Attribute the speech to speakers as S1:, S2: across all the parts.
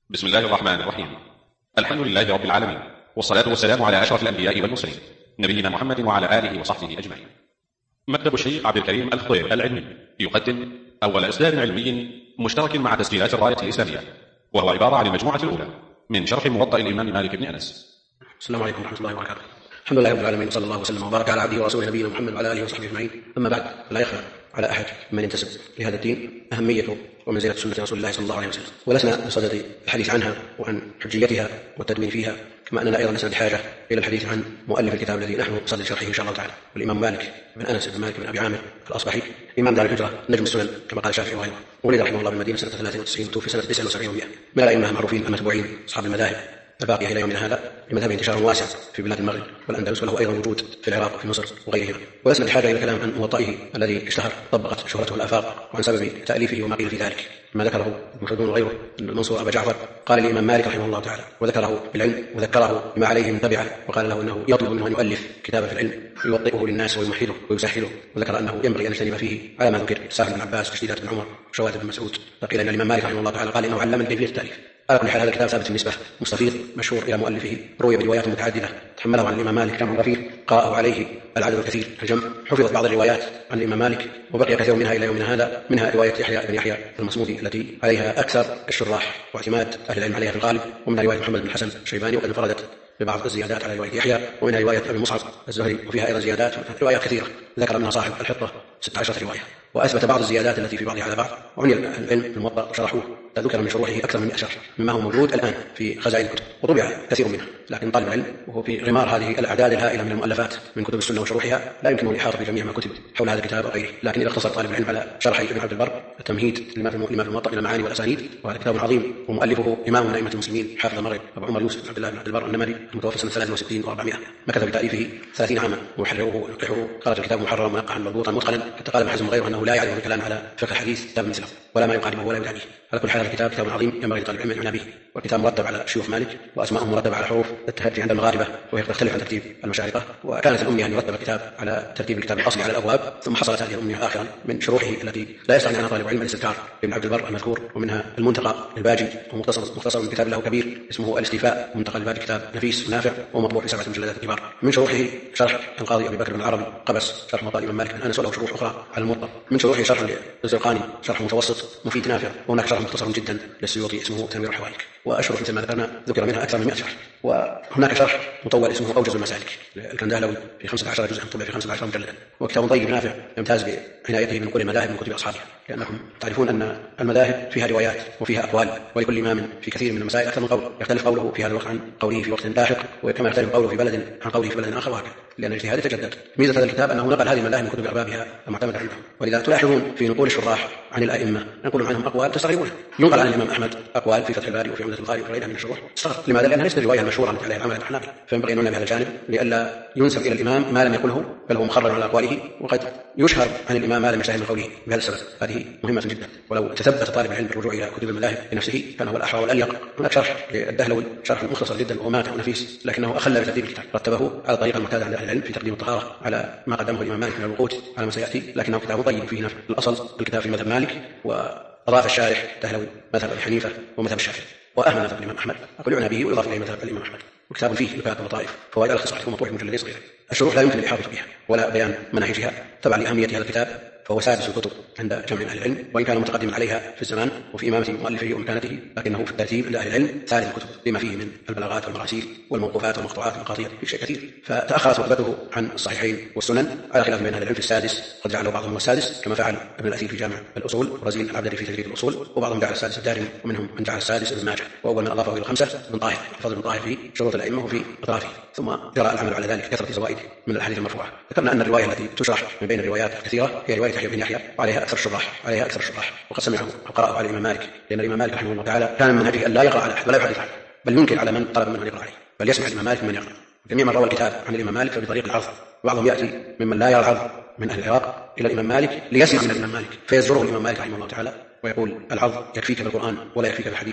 S1: بسم الله الرحمن الرحيم. الحمد لله رب العالمين، والصلاة والسلام على أشرف الأنبياء والمرسلين نبينا محمد وعلى آله وصحبه أجمعين. مكتب الشيخ عبد الكريم الخضير العلمي يقدم أول إصدار علمي مشترك مع تسجيلات الراية الإسلامية، وهو عبارة عن المجموعة الأولى من شرح موطأ الإمام مالك بن أنس.
S2: السلام عليكم ورحمة الله وبركاته. الحمد لله رب العالمين، وصلى الله وسلم وبارك على عبده ورسوله نبينا محمد وعلى آله وصحبه أجمعين. أما بعد، فلا يخفى على أحد من ينتسب لهذا الدين أهمية ومنزلة سنة رسول الله صلى الله عليه وسلم، ولسنا بصدد الحديث عنها وعن حجيتها والتدوين فيها، كما أننا أيضا لسنا بحاجة إلى الحديث عن مؤلف الكتاب الذي نحن بصدد شرحه إن شاء الله تعالى، والإمام مالك بن أنس بن مالك بن أبي عامر الأصبحي، إمام دار الهجرة، نجم السنن كما قال الشافعي وغيره. ولد رحمه الله بالمدينة سنة 93 وتوفي سنة 79 و100، من الأئمة المعروفين المتبوعين أصحاب المذاهب الباقية إلى يومنا هذا، لمذهبه انتشار واسع في بلاد المغرب والأندلس، وله أيضا وجود في العراق وفي مصر وغيرهما. ولسنا بحاجة إلى الكلام عن موطئه الذي اشتهر طبقت شهرته الآفاق، وعن سبب تأليفه وما قيل في ذلك، ما ذكره ابن خلدون وغيره أن المنصور أبا جعفر قال للإمام مالك رحمه الله تعالى، وذكره بالعلم وذكره بما عليه من تبعه، وقال له أنه يطلب منه أن يؤلف كتابا في العلم يوطئه للناس ويمحله ويسهله، وذكر أنه ينبغي أن يجتنب فيه على ما ذكر سهل بن عباس وتشديدات بن عمر وشواذ بن مسعود. فقيل أن الإمام مالك رحمه الله تعالى قال إنه علمني كيفية التأليف. على كل حال، هذا الكتاب ثابت النسبة، مستفيض، مشهور إلى مؤلفه، روي بروايات متعددة، تحمله عن الإمام مالك جمع غفير، قرأه عليه العدد الكثير الجمع، حفظت بعض الروايات عن الإمام مالك وبقي كثير منها إلى يومنا هذا، منها رواية يحيى بن يحيى المصمودي التي عليها أكثر الشراح واعتماد أهل العلم عليها في الغالب، ومنها رواية محمد بن حسن الشيباني وقد انفردت ببعض الزيادات على رواية يحيى، ومنها رواية أبي مصعب الزهري وفيها أيضا زيادات، روايات كثيرة ذكر منها صاحب الحطة 16 رواية، وأثبت بعض الزيادات التي في بعضها على بعض، وعني العلم في الموطأ وشرحوه، ذكر من شروحه أكثر من 100 شرح مما هو موجود الآن في خزائن الكتب، وطبع كثير منها، لكن طالب العلم وهو في غمار هذه الأعداد الهائلة من المؤلفات من كتب السنة وشروحها لا يمكنه الإحاطة بجميع ما كتب حول هذا الكتاب وغيره، لكن إذا اقتصر طالب العلم على شرح ابن عبد البر التمهيد لما في الموطأ إلى المعاني والأسانيد، وهذا كتاب عظيم، ومؤلفه إمام من أئمة المسلمين حافظ المغرب أبو عمر يوسف بن عبد الله بن عبد البر النمري المتوفى سنة 63 و400، مكث بتأليفه 30 عاما ويحرره وينقحه، خرج الكتاب محررا منقحا مربوطا متقنا، حتى قال ابن حزم وغيره أنه لا يعرف الكلام على فقه الحديث كتاب مثله ولا ما يقاربه ولا يدانيه. على كل حال، الكتاب كتاب عظيم ينبغي لطالب العلم أن يعنى به، والكتاب مرتب على شيوخ مالك وأسماءهم مرتبة على حروف التهجي عند المغاربة، وهي تختلف عن ترتيب المشارقة، وكانت الأمنية أن يرتب الكتاب على ترتيب الكتاب الأصلي على الأبواب، ثم حصلت هذه الأمنية آخرا من شروحه التي لا يستغني عنها طالب علم الاستذكار لابن عبد البر المذكور، ومنها المنتقى الباجي، ومختصر من كتاب له كبير اسمه الاستيفاء، منتقى الباجي كتاب نفيس ونافع ومطبوع في 7 مجلدات كبار. من شروحه شرح القاضي أبي بكر بن العربي قبس شرح موطأ الإمام مالك بن أنس، وله شروح أخرى على الموطأ. من شروحه شرح للزرقاني شرح متوسط مفيد نافع، وهناك شرح مختصر جدا للسيوطي اسمه تنوير الحوائك، وأشرف مثل ما ذكرنا ذكر منها أكثر من 100 شرح. وهناك شرح مطول اسمه أوجز المسالك للكندهلوي في 15 جزءا، طبع في 15 مجلدا، وكتاب طيب نافع يمتاز بعنايته بنقول المذاهب من كتب أصحابها، لأنكم تعرفون أن المذاهب فيها روايات وفيها أقوال، ولكل إمام في كثير من المسائل أكثر من قول، يختلف قوله في هذا الوقت عن قوله في وقت لاحق، وكما يختلف قوله في بلد عن قوله في بلد آخر، وهكذا، لأن الاجتهاد يتجدد. ميزة هذا الكتاب أنه نقل هذه المذاهب من كتب أربابها المعتمدة عندهم، ولذا تلاحظون في نقول الشراح عن الأئمة ينقل عنهم أقوال تستغربونها. ينقل عن الإمام أحمد أقوال في فتح الباري وفي عمدة القاري وغيرها من الشروح تستغرب. لماذا؟ لأنها ليست الرواية المشهورة التي عليها العمل الحنابلة، فينبغي أن نعلم بهذا الجانب لئلا ينسب إلى الإمام ما لم يقله، بل هو مخرج على أقواله، وقد يشهر عن الإمام ما لم يشتهر من قوله بهذا السبب. هذه مهمة جدا، ولو تثبت طالب العلم بالرجوع إلى كتب المذاهب بنفسه كان هو الأحرى والأليق. هناك شرح للدهلوي شرح مختصر جدا وماتع ونفيس، لكنه أخل بترتيب الكتاب، رتبه على الطريقة المعتادة عند أهل العلم في تقديم الطهارة على ما قدمه الإمام مالك من الوقوت على ما سيأتي، لكنه كتاب طيب فيه نفع. الأصل الكتاب في مذهب مالك، وأضاف الشارح الدهلوي مذهب أبي حنيفة ومذهب الشافعي، وأهمل مذهب الإمام أحمد، أقول يعنى به ويضاف إليه مذهب الإمام أحمد، وكتاب فيه نكات وطائف فوائد الخصائص ومطروح مجلدين صغيرين. الشروح لا يمكن الإحاطة بها ولا بيان مناهجها تبعا لأهمية هذا الكتاب، فهو سادس الكتب عند جمع أهل العلم، وإن كان متقدما عليها في الزمان وفي إمامة مؤلفه ومكانته، لكنه في الترتيب عند أهل العلم ثالث الكتب بما فيه من البلاغات والمراسيل والموقوفات والمقطوعات والمقاطيع في شيء كثير، فتأخرت رتبته عن الصحيحين والسنن على خلاف بين أهل العلم في السادس، قد جعله بعضهم هو السادس كما فعل ابن الأثير في جامع الأصول، ورزين العبدري في تجريد الأصول، وبعضهم جعل السادس الدارمي، ومنهم من جعل السادس ابن ماجه، وأول من أضافه إلى الخمسة ابن طاهر، فضل ابن طاهر في شروط الأئمة وفي أطرافه، ثم جرى العمل على ذلك كثرة زوائد من الأحاديث المرفوعة. ذكرنا أن الرواية التي تشرح من بين الروايات الكثيرة هي رواية يحيى بن يحيى، وعليها أكثر الشراح، وقد سمعه أو قرأه على الإمام مالك، لأن الإمام مالك رحمه الله تعالى كان من منهجه أن لا يقرأ على أحد ولا يحدث عنه، بل ينكر على من طلب منه أن يقرأ عليه، بل يسمع الإمام مالك من يقرأ. جميع من روى الكتاب عن الإمام مالك فبطريق العرض، وبعضهم يأتي ممن لا يرى العرض من أهل العراق إلى الإمام مالك ليسمع من الإمام مالك، فيزجره الإمام مالك رحمه الله تعالى ويقول العرض يكفيك بالقرآن ولا يكفيك بالحديث،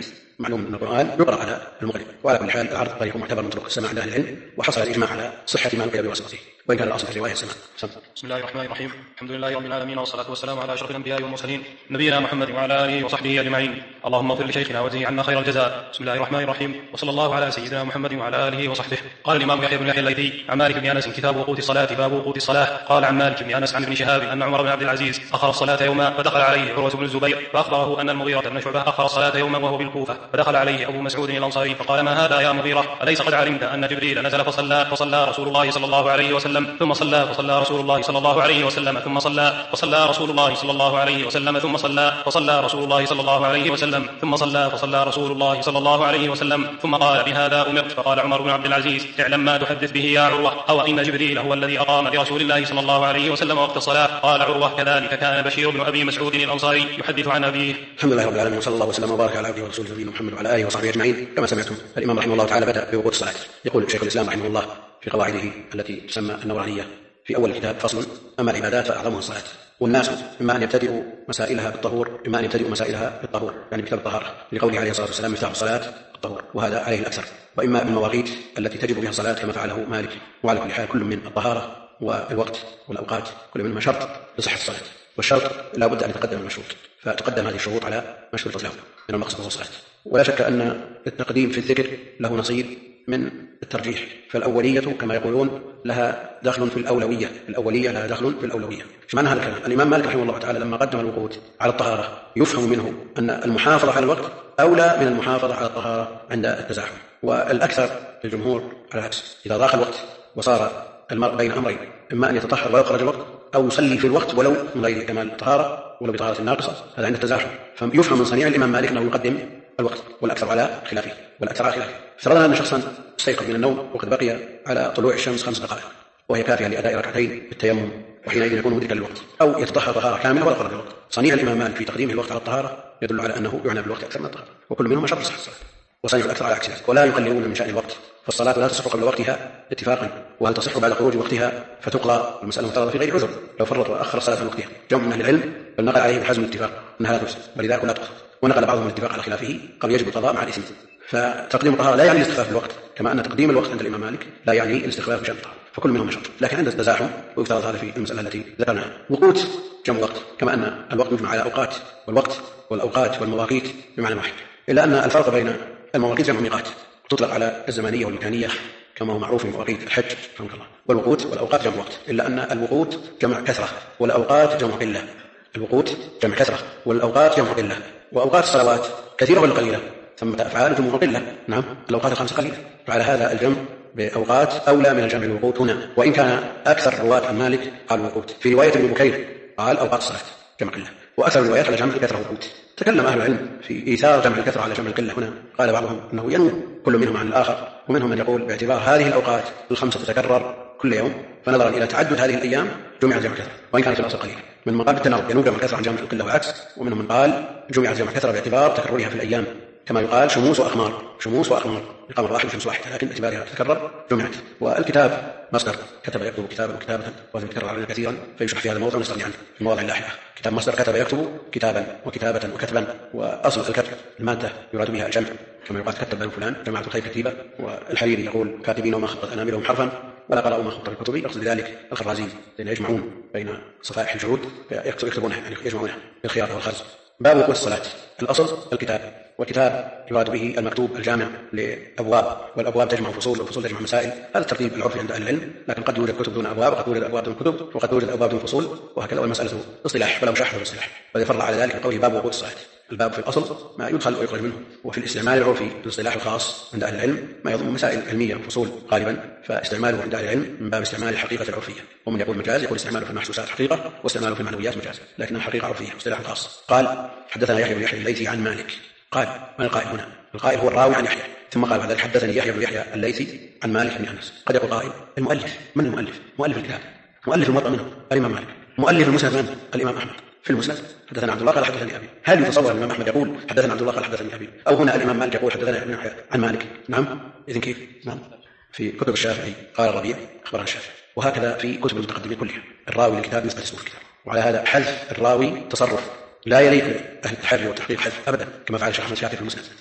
S2: معلوم أن القرآن يقرأ على المغرب. وعلى كل حال العرض طريق معتبر من طرق السماع عند أهل العلم، وحصل الإجماع على صحة ما نقل بواسطته، وإن كان الأصل في الرواية السماع.
S3: بسم الله الرحمن الرحيم. الحمد لله رب العالمين، والصلاة والسلام على أشرف الأنبياء والمرسلين نبينا محمد وعلى آله وصحبه أجمعين. اللهم اغفر لشيخنا وجزه عنا خير الجزاء. بسم الله الرحمن الرحيم، وصلى الله على سيدنا محمد وعلى آله وصحبه. قال الإمام يحيى بن يحيى الليثي عن مالك بن أنس كتاب وقوت الصلاة باب وقوت الصلاة. قال عن مالك بن أنس عن ابن شهاب أن عمر بن عبد العزيز أخر الصلاة يوما فدخل عليه عروة بن الزبير فأخبره أن المغيرة بن شعبة أخر الصلاة يوما وهو بالكوفة، فدخل عليه أبو مسعود الأنصاري فقال ما هذا يا مغيرة؟ أليس قد علمت أن جبريل نزل فصلى رسول الله صلى الله عليه وسلم ثم صلى رسول الله صلى الله عليه وسلم ثم صلى رسول الله صلى الله عليه وسلم ثم صلى رسول الله صلى الله عليه وسلم ثم صلى رسول الله صلى الله عليه وسلم ثم قال بهذا أمرت. فقال عمر بن عبد العزيز اعلم ما تحدث به يا عروة، أو إن جبريل هو الذي أقام لرسول الله صلى الله عليه وسلم وقت الصلاة. قال عروة كذلك كان بشير بن أبي مسعود الأنصاري يحدث عن أبيه.
S2: الحمد لله رب العالمين، وصلى الله وسلم وبارك على عبده ورسوله نبينا محمد وعلى آله وصحبه أجمعين. كما سمعتم الإمام رحمه الله تعالى بدأ بوقوت الصلاة. يقول شيخ الإسلام رحمه الله في قواعده التي تسمى النورانية في أول الكتاب فصل: أما العبادات فأعظمها الصلاة، والناس إما أن يبتدئوا مسائلها بالطهور إما أن يبتدئوا مسائلها بالطهور، يعني بكتاب الطهارة، لقوله عليه الصلاة والسلام مفتاح الصلاة الطهور، وهذا عليه الأكثر، وإما بالمواقيت التي تجب بها الصلاة كما فعله مالك. وعلى كل حال كل من الطهارة والوقت والأوقات كل منهما شرط لصحة الصلاة، والشرط لا بد أن يتقدم المشروط، فتقدم هذه الشروط على مشروط له من المقصد وهو الصلاة. ولا شك أن التقديم في الذكر له نصيب من الترجيح، فالأولية كما يقولون لها دخل في الأولوية، الأولية لها دخل في الأولوية. ايش معنى هذا الكلام؟ الإمام مالك رحمه الله تعالى لما قدم الوقوت على الطهارة يفهم منه أن المحافظة على الوقت أولى من المحافظة على الطهارة عند التزاحم، والأكثر الجمهور على العكس، إذا ضاق الوقت وصار المرء بين أمرين، إما أن يتطهر ويخرج الوقت أو يصلي في الوقت ولو من غير كمال الطهارة ولو بطهارة ناقصة، هذا عند التزاحم. فيفهم من صنيع الإمام مالك أنه يقدم الوقت، والأكثر على خلافه. افترضنا أن شخصا استيقظ من النوم وقد بقي على طلوع الشمس 5 دقائق وهي كافية لأداء ركعتين بالتيمم، وحينئذ يكون مدركا للوقت، أو يتطهر طهارة كاملة ولا خرج الوقت. صنيع الإمام مالك في تقديمه الوقت على الطهارة يدل على أنه يعنى بالوقت أكثر من الطهارة، وكل منهما شرط صحة الصلاة، وصنيع الأكثر على عكس ذلك. ولا يقللون من شأن الوقت، فالصلاة لا تصح قبل وقتها اتفاقا، وهل تصح بعد خروج وقتها فتقضى، المسألة مفترضة في غير عذر. لو فرط وأخر الصلاة عن وقتها جمع من أهل العلم بل نقل عليه بحزم الاتفاق أنها لا تجزئ، ولذلك لا تقضى، ونقل بعضهم الاتفاق على خلافه قد يجب القضاء مع الإثم. فتقديم الطهارة لا يعني الاستخفاف بالوقت، كما أن تقديم الوقت عند الإمام مالك لا يعني الاستخفاف بشأن الطهارة، فكل منهم شرط. لكن عند التزاحم ويفترض هذا في المسألة التي ذكرناها وقوت جمع وقت، كما أن الوقت مجمع على أوقات، والوقت والأوقات والمواقيت بمعنى واحد، إلا أن الفرق بين المواقيت جمع ميقات تطلق على الزمانية والمكانية كما هو معروف في مواقيت الحج رحمك الله، والوقوت والأوقات جمع وقت، إلا أن الوقوت جمع كثرة والأوقات جمع قلة. الوقوت جمع كثرة والأوقات جمع قلة، وأوقات الصلوات كثيرة ولا قليلة؟ ثم أفعال جمع قلة، نعم الأوقات ال5 قليلة، فعلى هذا الجمع بأوقات أولى من الجمع بالوقوت هنا، وإن كان أكثر رواة عن مالك قالوا وقوت. في رواية ابن بكير قال أوقات الصلاة جمع قلة، وأكثر الروايات على جمع الكثرة وقوت. تكلم أهل العلم في إيثار جمع الكثرة على جمع القلة هنا، قال بعضهم أنه ينوم كل منهم عن الآخر، ومنهم من يقول باعتبار هذه الأوقات ال5 تتكرر كل يوم، فنظرا إلى تعدد هذه الأيام جمع جمع الكثرة وإن كانت الأصل قليلة. من مقام التناوب ينوم جمع الكثرة عن جمع القلة والعكس، ومنهم من قال جمع جمع الكثرة باعتبار تكررها في الأيام، كما يقال شموس وأقمار القمر واحد وشمس واحد، لكن باعتبارها تتكرر جمعت. والكتاب مصدر كتب يكتب كتابا وكتابة، وهذا يتكرر علينا كثيرا فيشرح في هذا الموضوع ونستغني عنه في المواضع اللاحقة. كتاب مصدر كتب يكتب كتابا وكتابة وكتبا، وأصل الكتب المادة يراد بها الجمع، كما يقال كتب بن فلان جمعت الخير كتيبة، والحريري يقول كاتبين وما خطت أناملهم حرفا ولا قرأوا ما خط في الكتب، يقصد بذلك الخرازين الذين يجمعون بين صفائح الجعود يكتبونها، يعني يجمعونها بالخياطة والخرز. باب وقوت الصلاة. الأصل الكتاب، والكتاب يراد به المكتوب الجامع لأبواب، والأبواب تجمع فصول والفصول تجمع مسائل، هذا الترتيب العرفي عند أهل العلم، لكن قد يوجد كتب دون أبواب وقد يوجد أبواب دون كتب وقد يوجد أبواب دون فصول، وهكذا. والمسألة اصطلاح فلا مشاحة في الاصطلاح، وذي فرع على ذلك قوله باب وقوت الصلاة. الباب في الأصل ما يدخل ويخرج منه، وفي الاستعمال العرفي الاصطلاح الخاص عند أهل العلم ما يضم مسائل علمية وفصول غالبا، فاستعماله عند أهل العلم من باب استعمال الحقيقة العرفية، ومن يقول مجاز يقول استعماله في المحسوسات حقيقة واستعماله في المعنويات مجاز، لكنها حقيقة عرفية اصطلاح خاص. قال حدثنا يحيى بن يحيى الليثي عن مالك. قال من القائل هنا؟ القائل هو الراوي عن يحيى، ثم قال بعد ذلك حدثني يحيى بن يحيى الليثي عن مالك بن أنس. قد يقول قائل المؤلف من المؤلف؟ مؤلف الكتاب، مؤلف الموطأ منه الإمام مالك، مؤلف المسند من الإمام أحمد في المسند حدثنا عبد الله قال حدثني أبي. هل يتصور الإمام أحمد يقول حدثنا عبد الله قال حدثني أبي، أو هنا الإمام مالك يقول حدثنا ابن يحيى عن مالك؟ نعم. إذن كيف؟ نعم. في كتب الشافعي قال الربيع أخبرنا الشافعي، وهكذا في كتب المتقدمين كلها الراوي للكتاب يثبت اسمه الكتاب، وعلى هذا حذف الراوي تصرف لا يليق أهل التحري والتحقيق حذف أبدا، كما فعل الشيخ أحمد شاكر في المسند، حذف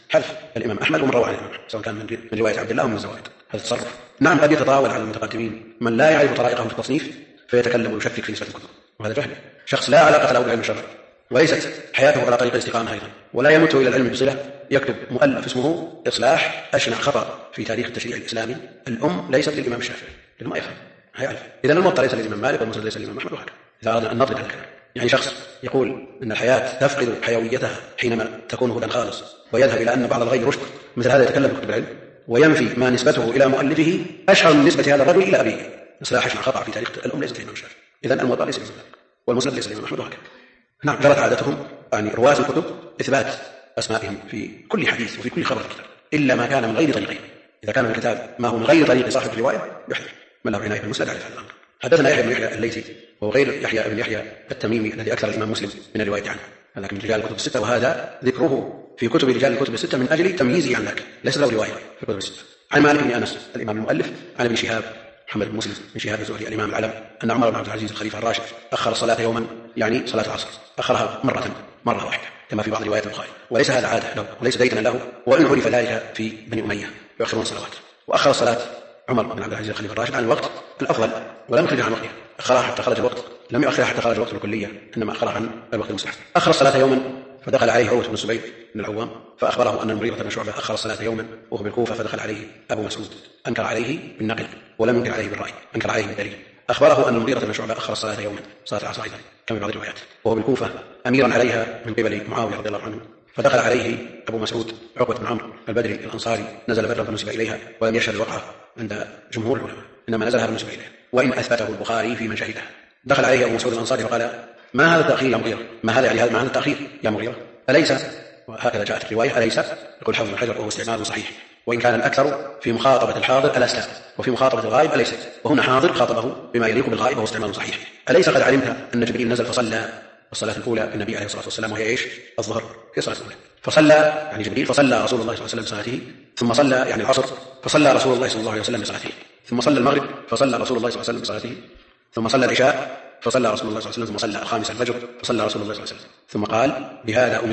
S2: الإمام أحمد ومن روى عن الإمام أحمد، سواء كان من رواية عبد الله ومن الزوائد. هذا التصرف نعم قد يتطاول على المتقدمين من لا يعرف طرائقهم في التصنيف فيتكلم ويشكك في نسبة الكتب، وهذا جهل. شخص لا علاقة له بعلم الشرع وليست حياته على طريق الاستقامة أيضا، ولا يمت إلى العلم بصلة، يكتب مؤلف اسمه إصلاح أشنع خطأ في تاريخ التشريع الإسلامي. الأم ليست للإمام الشافعي، لما يفهم هيعرف. إذن الموطأ ليس للإمام مالك والمسند ليس للإمام أحمد، وهكذا. إذا أردنا أن نضرب هذا الكلام، يعني شخص يقول أن الحياة تفقد حيويتها حينما تكون هدى خالص، ويذهب إلى أن بعض الغيب رشد، مثل هذا يتكلم في كتب العلم وينفي ما نسبته إلى مؤلفه أشهر من نسبة هذا الرجل إلى أبيه. إصلاح أشنع خطأ في تاريخ الأم ليست للإمام الشافعي، إذن الموطأ ليس للإمام مالك والمسند ليس للإمام أحمد، وهكذا. نعم جرت عادتهم يعني رواة الكتب إثبات أسمائهم في كل حديث وفي كل خبر الكتاب إلا ما كان من غير طريقه. إذا كان الكتاب ما هو من غير طريق صاحب الرواية يحذف. من له عناية بالمسند على هذا الأمر. حدثنا يحيى بن يحيى الليثي وهو غير يحيى بن يحيى التميمي الذي أكثر الإمام مسلم من الرواية عنه، لكن من رجال الكتب الستة، وهذا ذكره في كتب رجال الكتب الستة من أجل تمييزه عن ذاك، ليس له رواية في الكتب الستة. عن مالك بن أنس الإمام المؤلف، عن ابن شهاب محمد بن مسلم بن شهاب الزهري الإمام العلم، أن عمر بن عبد العزيز الخليفة الراشد أخر الصلاة يوما، يعني صلاة العصر، أخرها مرة واحدة كما في بعض روايات البخاري، وليس هذا عادة له وليس ديدنا له، وإن عرف ذلك في بني أمية يؤخرون الصلوات. وأخر الصلاة عمر بن عبد العزيز الخليفة الراشد عن الوقت الأفضل ولم يخرج عن وقتها، أخرها حتى خرج الوقت، لم يؤخرها حتى خرج الوقت الكلية، إنما أخرها عن الوقت المستحب. أخر الصلاة يوما فدخل عليه عروة بن الزبير بن العوام فأخبره أن المغيرة بن شعبة أخر الصلاة يوما وهو بالكوفة، فدخل عليه أبو مسعود أنكر عليه بالنقل ولم ينكر عليه بالرأي، أنكر عليه بالدليل. أخبره أن المغيرة بن شعبة أخر الصلاة يوما صلاة العصر أيضا كما في بعض الروايات وهو بالكوفة أميرا عليها من قبل معاوية رضي الله عنه، فدخل عليه أبو مسعود عقبة بن عمرو البدري الأنصاري، نزل بدرا فنسب إليها ولم يشهد الوقعة عند جمهور العلماء، إنما نزلها فنسب إليها وإن أثبته البخاري في من شهدها. دخل عليه أبو مسعود الأنصاري وقال: ما هذا التأخير يا مغيرة؟ ما هذا يعني هذا التأخير يا مغيرة؟ أليس، وهكذا جاءت الرواية، أليس يقول حافظ بن حجر وهو استعمال صحيح، وإن كان الأكثر في مخاطبة الحاضر ألست، وفي مخاطبة الغائب أليست، وهنا حاضر خاطبه بما يليق بالغائب وهو استعمال صحيح. أليس قد علمت أن جبريل نزل فصلى الصلاة الأولى بالنبي عليه الصلاة والسلام وهي إيش؟ الظهر، في الصلاة الأولى، فصلى يعني جبريل، فصلى رسول الله صلى الله عليه وسلم بصلاته، ثم صلى يعني العصر، فصلى رسول الله صلى الله عليه وسلم بصلاته، ثم صلى المغرب، فصلى رسول الله صلى الله عليه وسلم بصلاته، ثم صلى العشاء، فصلى رسول الله صلى الله عليه وسلم، ثم صلى الخامس الفجر، فصلى رسول الله صلى الله عليه وسلم، ثم قال: بهذا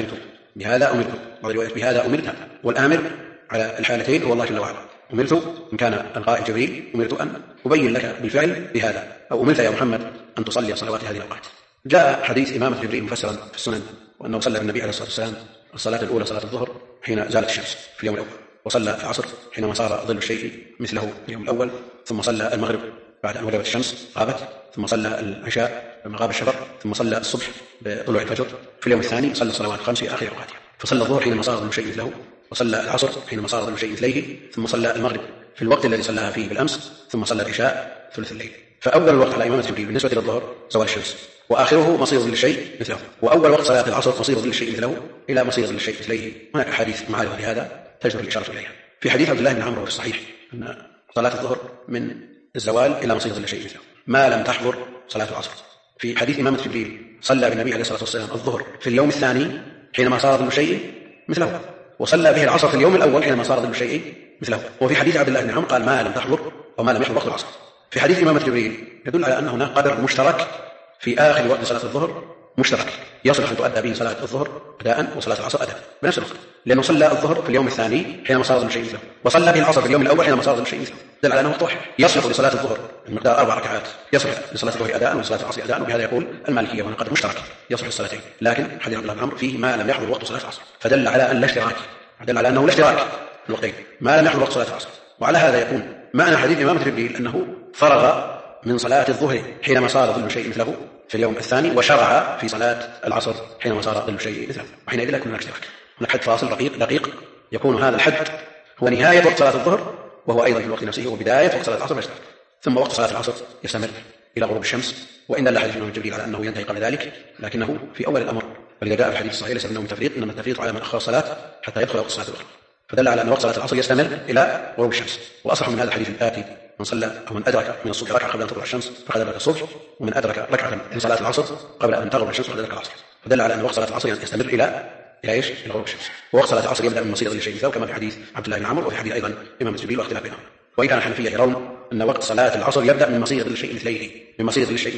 S2: أمرت، بعض الروايات بهذا أمرت، والآمر على الحالتين هو الله جل وعلا. أمرت إن كان القائل جبريل، أمرت أن أبين لك بالفعل بهذا، أو أمرت يا محمد أن تصلي صلوات هذه الأوقات. جاء حديث إمامة جبريل مفسرا في السنن، وأنه صلى النبي عليه الصلاة والسلام الصلاة الأولى صلاة الظهر حين زالت الشمس في اليوم الأول، وصلى العصر حينما صار ظل الشيء مثله في اليوم الأول، ثم صلى المغرب بعد أن غربت الشمس غابت، ثم صلى العشاء لما غاب الشفق، ثم صلى الصبح بطلوع الفجر في اليوم الثاني، صلى الصلوات الخمس في آخر أوقاتها، فصلى الظهر حينما صار ظل الشيء مثله، وصلى العصر حينما صار ظل الشيء مثليه، ثم صلى المغرب في الوقت الذي صلاها فيه بالأمس، ثم صلى العشاء ثلث الليل. فأول الوقت على إمامة جبريل بالنسبة للظهر زوال الشمس، وآخره مصير ظل الشيء مثله، وأول وقت صلاة العصر مصير ظل الشيء مثله إلى مصير ظل الشيء مثليه. هناك أحاديث معارضة لهذا تجدر الإشارة إليها. في حديث عبد الله بن عمرو في الصحيح أن صلاة الظهر من الزوال إلى مصير ظل الشيء مثله ما لم تحضر صلاة العصر. في حديث إمامة جبريل صلى بالنبي عليه الصلاة والسلام الظهر في اليوم الثاني حينما صار ظل الشيء مثله، وصلى به العصر في اليوم الأول حينما صار ظل الشيء مثله. وفي حديث عبد الله بن عمرو قال: ما لم تحضر أو ما لم يحضر وقت العصر. في حديث إمامة جبريل يدل على أن هناك قدر مشترك في آخر وقت صلاة الظهر مشترك يصلح أن تؤدى به صلاة الظهر أداء وصلاة العصر أداء بنفس الوقت، لأنه صلى الظهر في اليوم الثاني حينما صار ظل الشيء مثله، وصلى به العصر في اليوم الأول حينما صار ظل الشيء مثله، دل على أنه وقت واحد يصلح لصلاة الظهر المقدار 4 ركعات، يصلح لصلاة الظهر أداء ولصلاة العصر أداء. وبهذا يقول المالكية هنا قدر مشترك يصلح الصلاتين. لكن حديث عبد الله بن عمرو فيه ما لم يحضر وقت صلاة العصر، فدل على أن لا اشتراك، دل على أنه لا اشتراك في الوقتين ما لم يحضر وقت صلاة العصر. وعلى هذا يكون معنى حديث إمامة جبريل أنه فرغ من صلاة الظهر حينما صار ظل شيء مثله في اليوم الثاني، وشرع في صلاة العصر حينما صار ظل شيء مثله، وحينئذ يكون هناك اشتراك، هناك حد فاصل دقيق يكون هذا الحد هو نهاية وقت صلاة الظهر وهو أيضا في الوقت نفسه وبداية وقت صلاة العصر يشترك، ثم وقت صلاة العصر يستمر إلى غروب الشمس. وإن دل حديث إمام جبريل على أنه ينتهي قبل ذلك لكنه في أول الأمر، ولذا جاء في الحديث الصحيح ليس منه تفريط، إنما التفريط على من أخر الصلاة حتى يدخل وقت الصلاة الأخرى، فدل على أن وقت صلاة العصر يستمر إلى غروب الشمس. وأصح من هذا الحديث الآتي: من صلى أو من أدرك من الصبح ركعة قبل أن تطلع الشمس فقد أدرك الصبح، ومن أدرك ركعة من صلاة العصر قبل أن تغرب الشمس فقد أدرك العصر. فدل على أن وقت صلاة العصر يستمر إلى إيش؟ إلى غروب الشمس. ووقت صلاة العصر يبدأ من مصير ظل الشيء مثله كما في حديث عبد الله بن عمرو وفي حديث أيضا إمام جبريل واختلاف بينهم. وإن كان الحنفية يرون أن وقت صلاة العصر يبدأ من مصير ظل الشيء مثليه، من مصير ظل الشيء مثليه،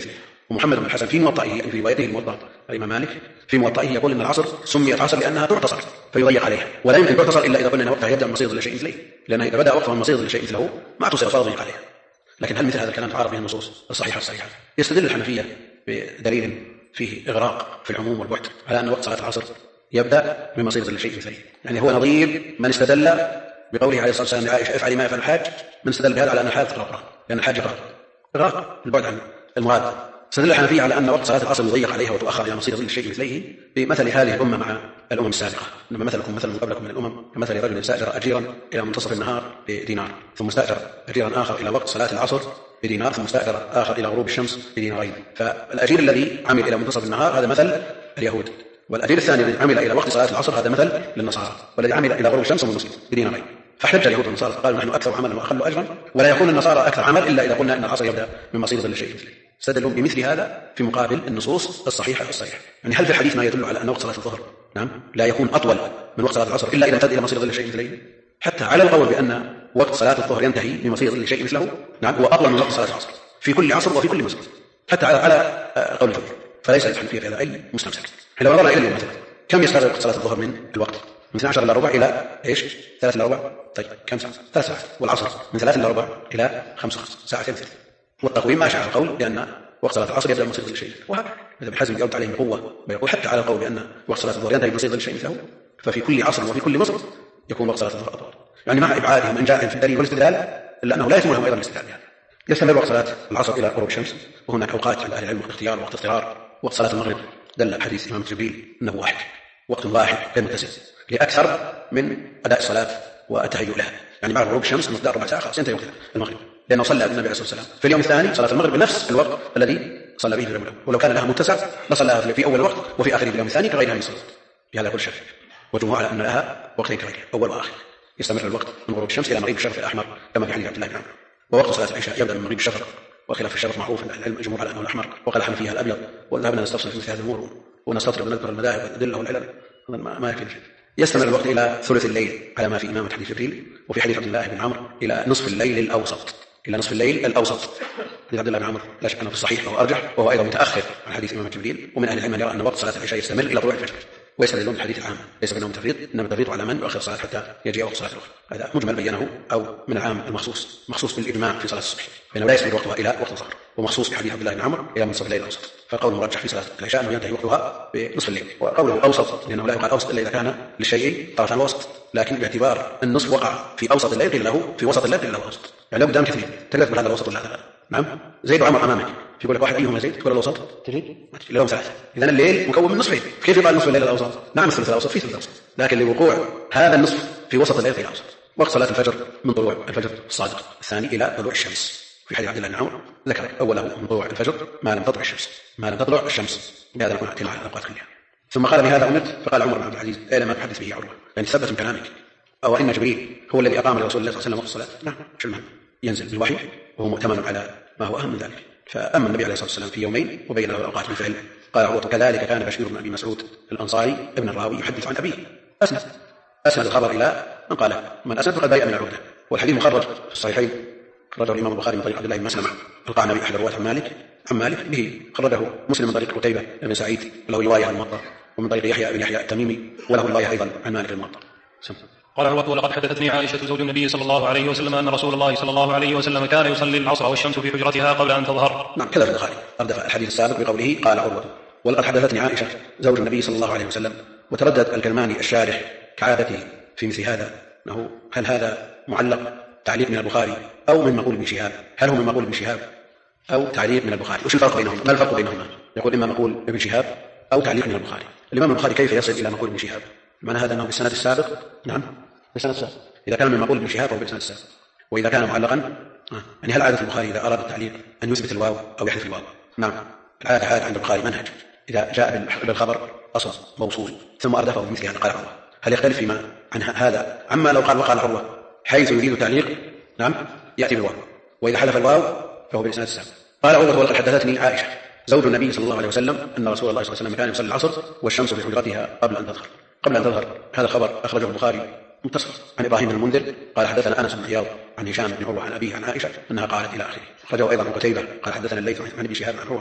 S2: ومحمد بن الحسن في موطئه، يعني في روايته الموطأ الإمام مالك في موطئه يقول إن العصر سميت عصر لأنها تختصر فيضيق عليها، ولا يمكن تختصر إلا إذا قلنا أن وقتها يبدأ من مصير لشيء مثله، لأنه إذا بدأ وقتها من مصير لشيء مثله ما اعتصر صار ضيق عليها. لكن هل مثل هذا الكلام تعارض به النصوص الصحيحة؟ يستدل الحنفية بدليل فيه إغراق في العموم والبعد على أن وقت صلاة العصر يبدأ من مصير لشيء مثله، يعني هو نظير من استدل بقوله عليه الصلاة والسلام لعائشة افعلي ما يفعل الحاج، من استدل بهذا على أن الحاج تقرأ لأن الحاج يقرأ إغراق البعد عن المراد. استدل الحنفية على أن وقت صلاة العصر يضيق عليها وتؤخر إلى مصير لشيء مثله بمثل هذه الأمة مع الأمم السابقة، إنما مثلكم مثل قبلكم من الأمم كمثل رجل استأجر أجيرا إلى منتصف النهار بدينار، ثم استأجر أجيرا آخر إلى وقت صلاة العصر بدينار، ثم استأجر آخر إلى غروب الشمس بدينارين. فالأجير الذي عمل إلى منتصف النهار هذا مثل اليهود، والأجير الثاني الذي عمل إلى وقت صلاة العصر هذا مثل للنصارى، والذي عمل إلى غروب الشمس هم المسلمين بدينارين. فاحتج اليهود والنصارى قالوا نحن أكثر عملا وأقل أجرا، ولا يكون النصارى أكثر عمل إلا إذا قلنا أن العصر يبدأ من مصير لشيء مثله. استدلوا بمثل هذا في مقابل النصوص الصحيحة. يعني هل في الحديث ما يدل على أن وقت صلاة الظهر لا يكون أطول من وقت صلاة العصر إلا إذا امتد إلى مصير لشيء مثله؟ حتى على القول بأن وقت صلاة الظهر ينتهي بمصير لشيء مثله هو أطول من وقت صلاة العصر في كل عصر وفي كل مصر، حتى على قول الجمهور. فليس للحنفية في هذا أي مستمسك. لو نظرنا إلى اليوم مثلا كم يستغرق وقت صلاة الظهر من الوقت؟ من 12 إلى ربع إلى إيش؟ 3 إلى ربع. طيب كم ساعة؟ 3 ساعات. والعصر من 3 إلى ربع إلى 5 ساعتين ثلث. والتقويم ما شاء القول بأن وقت صلاة العصر يبدأ بمصير لشيء، وهكذا ابن حزم يرد عليه بقوة ويقول حتى على القول بأن وقت صلاة الظهر ينتهي بمصير لشيء مثله، ففي كل عصر وفي كل مصر يكون وقت صلاة الظهر أطول، يعني مع إبعادهم من جاء في الدليل والاستدلال إلا أنه لا يتم لهم أيضا الاستدلال بهذا. يستمر وقت صلاة العصر إلى غروب الشمس، وهناك أوقات عند أهل العلم وقت اختيار ووقت اضطرار. وقت صلاة المغرب دل حديث الإمام جبريل أنه واحد، وقت واحد غير متسع لأكثر من أداء الصلاة والتهيؤ لها، يعني بعد غروب الشمس مقدار ربع ساعة خلاص ينتهي وقت المغرب، لأنه صلى النبي عليه الصلاة والسلام في اليوم الثاني صلاة المغرب بنفس الوقت الذي صلى به في اليوم الأول، ولو كان لها متسع لصلاها في أول وقت وفي آخره في اليوم الثاني كغيرها من الصلاة. بهذا كل شيء وجمهور على أن لها وقتين كغيرها أول وآخر. يستمر الوقت من غروب الشمس إلى مغيب الشفق الأحمر كما في حديث عبد الله بن عمرو. ووقت صلاة العشاء يبدأ من مغيب الشفق، وخلاف الشفق معروف عند العلم الجمهور على أنه الأحمر، وقال حنفيها الأبيض، وذهبنا نستفصل في مثل هذه الأمور ونستطرد ونذكر المذاهب والأدلة والعلل ما يكفي. يستمر الوقت إلى ثلث الليل على ما في إمامة حديث جبريل، وفي حديث عبد الله بن عمرو إلى نصف الليل الأوسط، إلى نصف الليل الأوسط. عبد الله بن عمرو لا شك أنه في الصحيح وهو أرجح، وهو أيضا متأخر عن حديث إمامة جبريل. ومن أهل العلم يرى أن وقت صلاة العشاء يستمر إلى طلوع الفجر، ويستدلون بالحديث العام ليس بينهم تفريط، إنما التفريط على من يؤخر الصلاة حتى يجيء وقت صلاة الأخرى. هذا مجمل بينه، أو من العام المخصوص، مخصوص بالإجماع في صلاة الصبح بأنه لا يستمر وقتها إلى وقت الظهر، ومخصوص بحديث عبد الله بن عمرو إلى منتصف الليل الأوسط. فالقول المرجح في صلاة العشاء أنه ينتهي وقتها بنصف الليل، وقوله أوسط لأنه لا يقال أوسط إلا إذا كان للشيء طرفا وسط، لكن باعتبار النصف وقع في أوسط الليل قيل له في وسط الليل قيل له أوسط، يعني لو قدام كثير تقدر تقول هذا الوسط ولا هذا. نعم زيد وعمر أمامك، يقول لك واحد أيهما زيد تقول الوسط تجي لهم ثلاثة، إذن الليل مكون من نصفين، كيف يقال نصف الليل الأوسط؟ نعم الثلث الأوسط في ثلث الأوسط، لكن لوقوع هذا النصف في وسط الليل في الأوسط. وقت صلاة الفجر من طلوع الفجر الصادق الثاني إلى طلوع الشمس. في حديث عبد الله بن عمرو ذكر أوله من طلوع الفجر ما لم تطلع الشمس، ما لم تطلع الشمس، بهذا نكون اعتماد على الأوقات كلها. ثم قال بهذا أمرت، فقال عمر بن عبد العزيز أين ما تحدث به عروة، يعني ثبت من كلامك، أو إن جبريل هو الذي أقام لرسول الله صلى الله عليه وسلم وقت الصلاة؟ نعم شو المعنى؟ ينزل بالوحي وهو مؤتمن على ما هو أهم من ذلك. فأما النبي عليه الصلاة والسلام في يومين وبين له الأوقات بالفعل. قال عروة كذلك كان بشير بن أبي مسعود الأنصاري ابن الراوي يحدث عن أبيه، أسند الخبر إلى من قال، من أسند فقد برئ من العهدة. والحديث مخرج في الصحيحين، خرجه الإمام البخاري من طريق عبد الله بن مسلمة القعنبي أحد الرواة عن مالك به، خرجه مسلم من طريق قتيبة بن سعيد له رواية عن الموطأ، ومن طريق يحيى بن يحيى التميمي وله رواية أيضا عن مالك الموطأ.
S3: قال عروة ولقد حدثتني عائشة زوج النبي صلى الله عليه وسلم أن رسول الله صلى الله عليه وسلم كان يصلي العصر والشمس في حجرتها قبل أن تظهر.
S2: نعم كذا في البخاري أردف الحديث السابق بقوله قال عروة ولقد حدثتني عائشة زوج النبي صلى الله عليه وسلم. وتردد الكلماني الشارح كعادته في مثل هذا أنه هل هذا معلق تعليق من البخاري أو من مقول ابن شهاب، هل هو من مقول ابن شهاب أو تعليق من البخاري؟ وش الفرق بينهما؟ ما الفرق بينهما؟ يقول إما مقول ابن شهاب أو تعليق من البخاري. الإمام البخاري كيف يصل إلى مقول ابن شهاب؟ معنى هذا أنه بالسند السابق. نعم بالسند السابق، إذا كان من مقول ابن شهاب أو بالسند السابق. وإذا كان معلقا يعني هل عادة البخاري إذا أراد التعليق أن يثبت الواو أو يحذف الواو؟ نعم العادة هذا عند البخاري منهج، إذا جاء بالخبر أصل موصول ثم أردفه بمثل هذا قال عروة، هل يختلف فيما عن هذا عما لو قال وقال عروة حيث يريد تعليق؟ نعم يأتي بالواو، وإذا حذف الواو فهو بالإسناد السابق. قال عروة ولقد حدثتني عائشة زوج النبي صلى الله عليه وسلم أن رسول الله صلى الله عليه وسلم كان يصلي العصر والشمس في حجرتها قبل أن تظهر. هذا الخبر أخرجه البخاري متصل عن إبراهيم بن المنذر قال حدثنا أنس بن عياض عن هشام بن عروة عن أبيه عن عائشة أنها قالت إلى آخره. أخرجه أيضا عن قتيبة قال حدثنا الليث عن ابن شهاب عن عروة عن عائشة.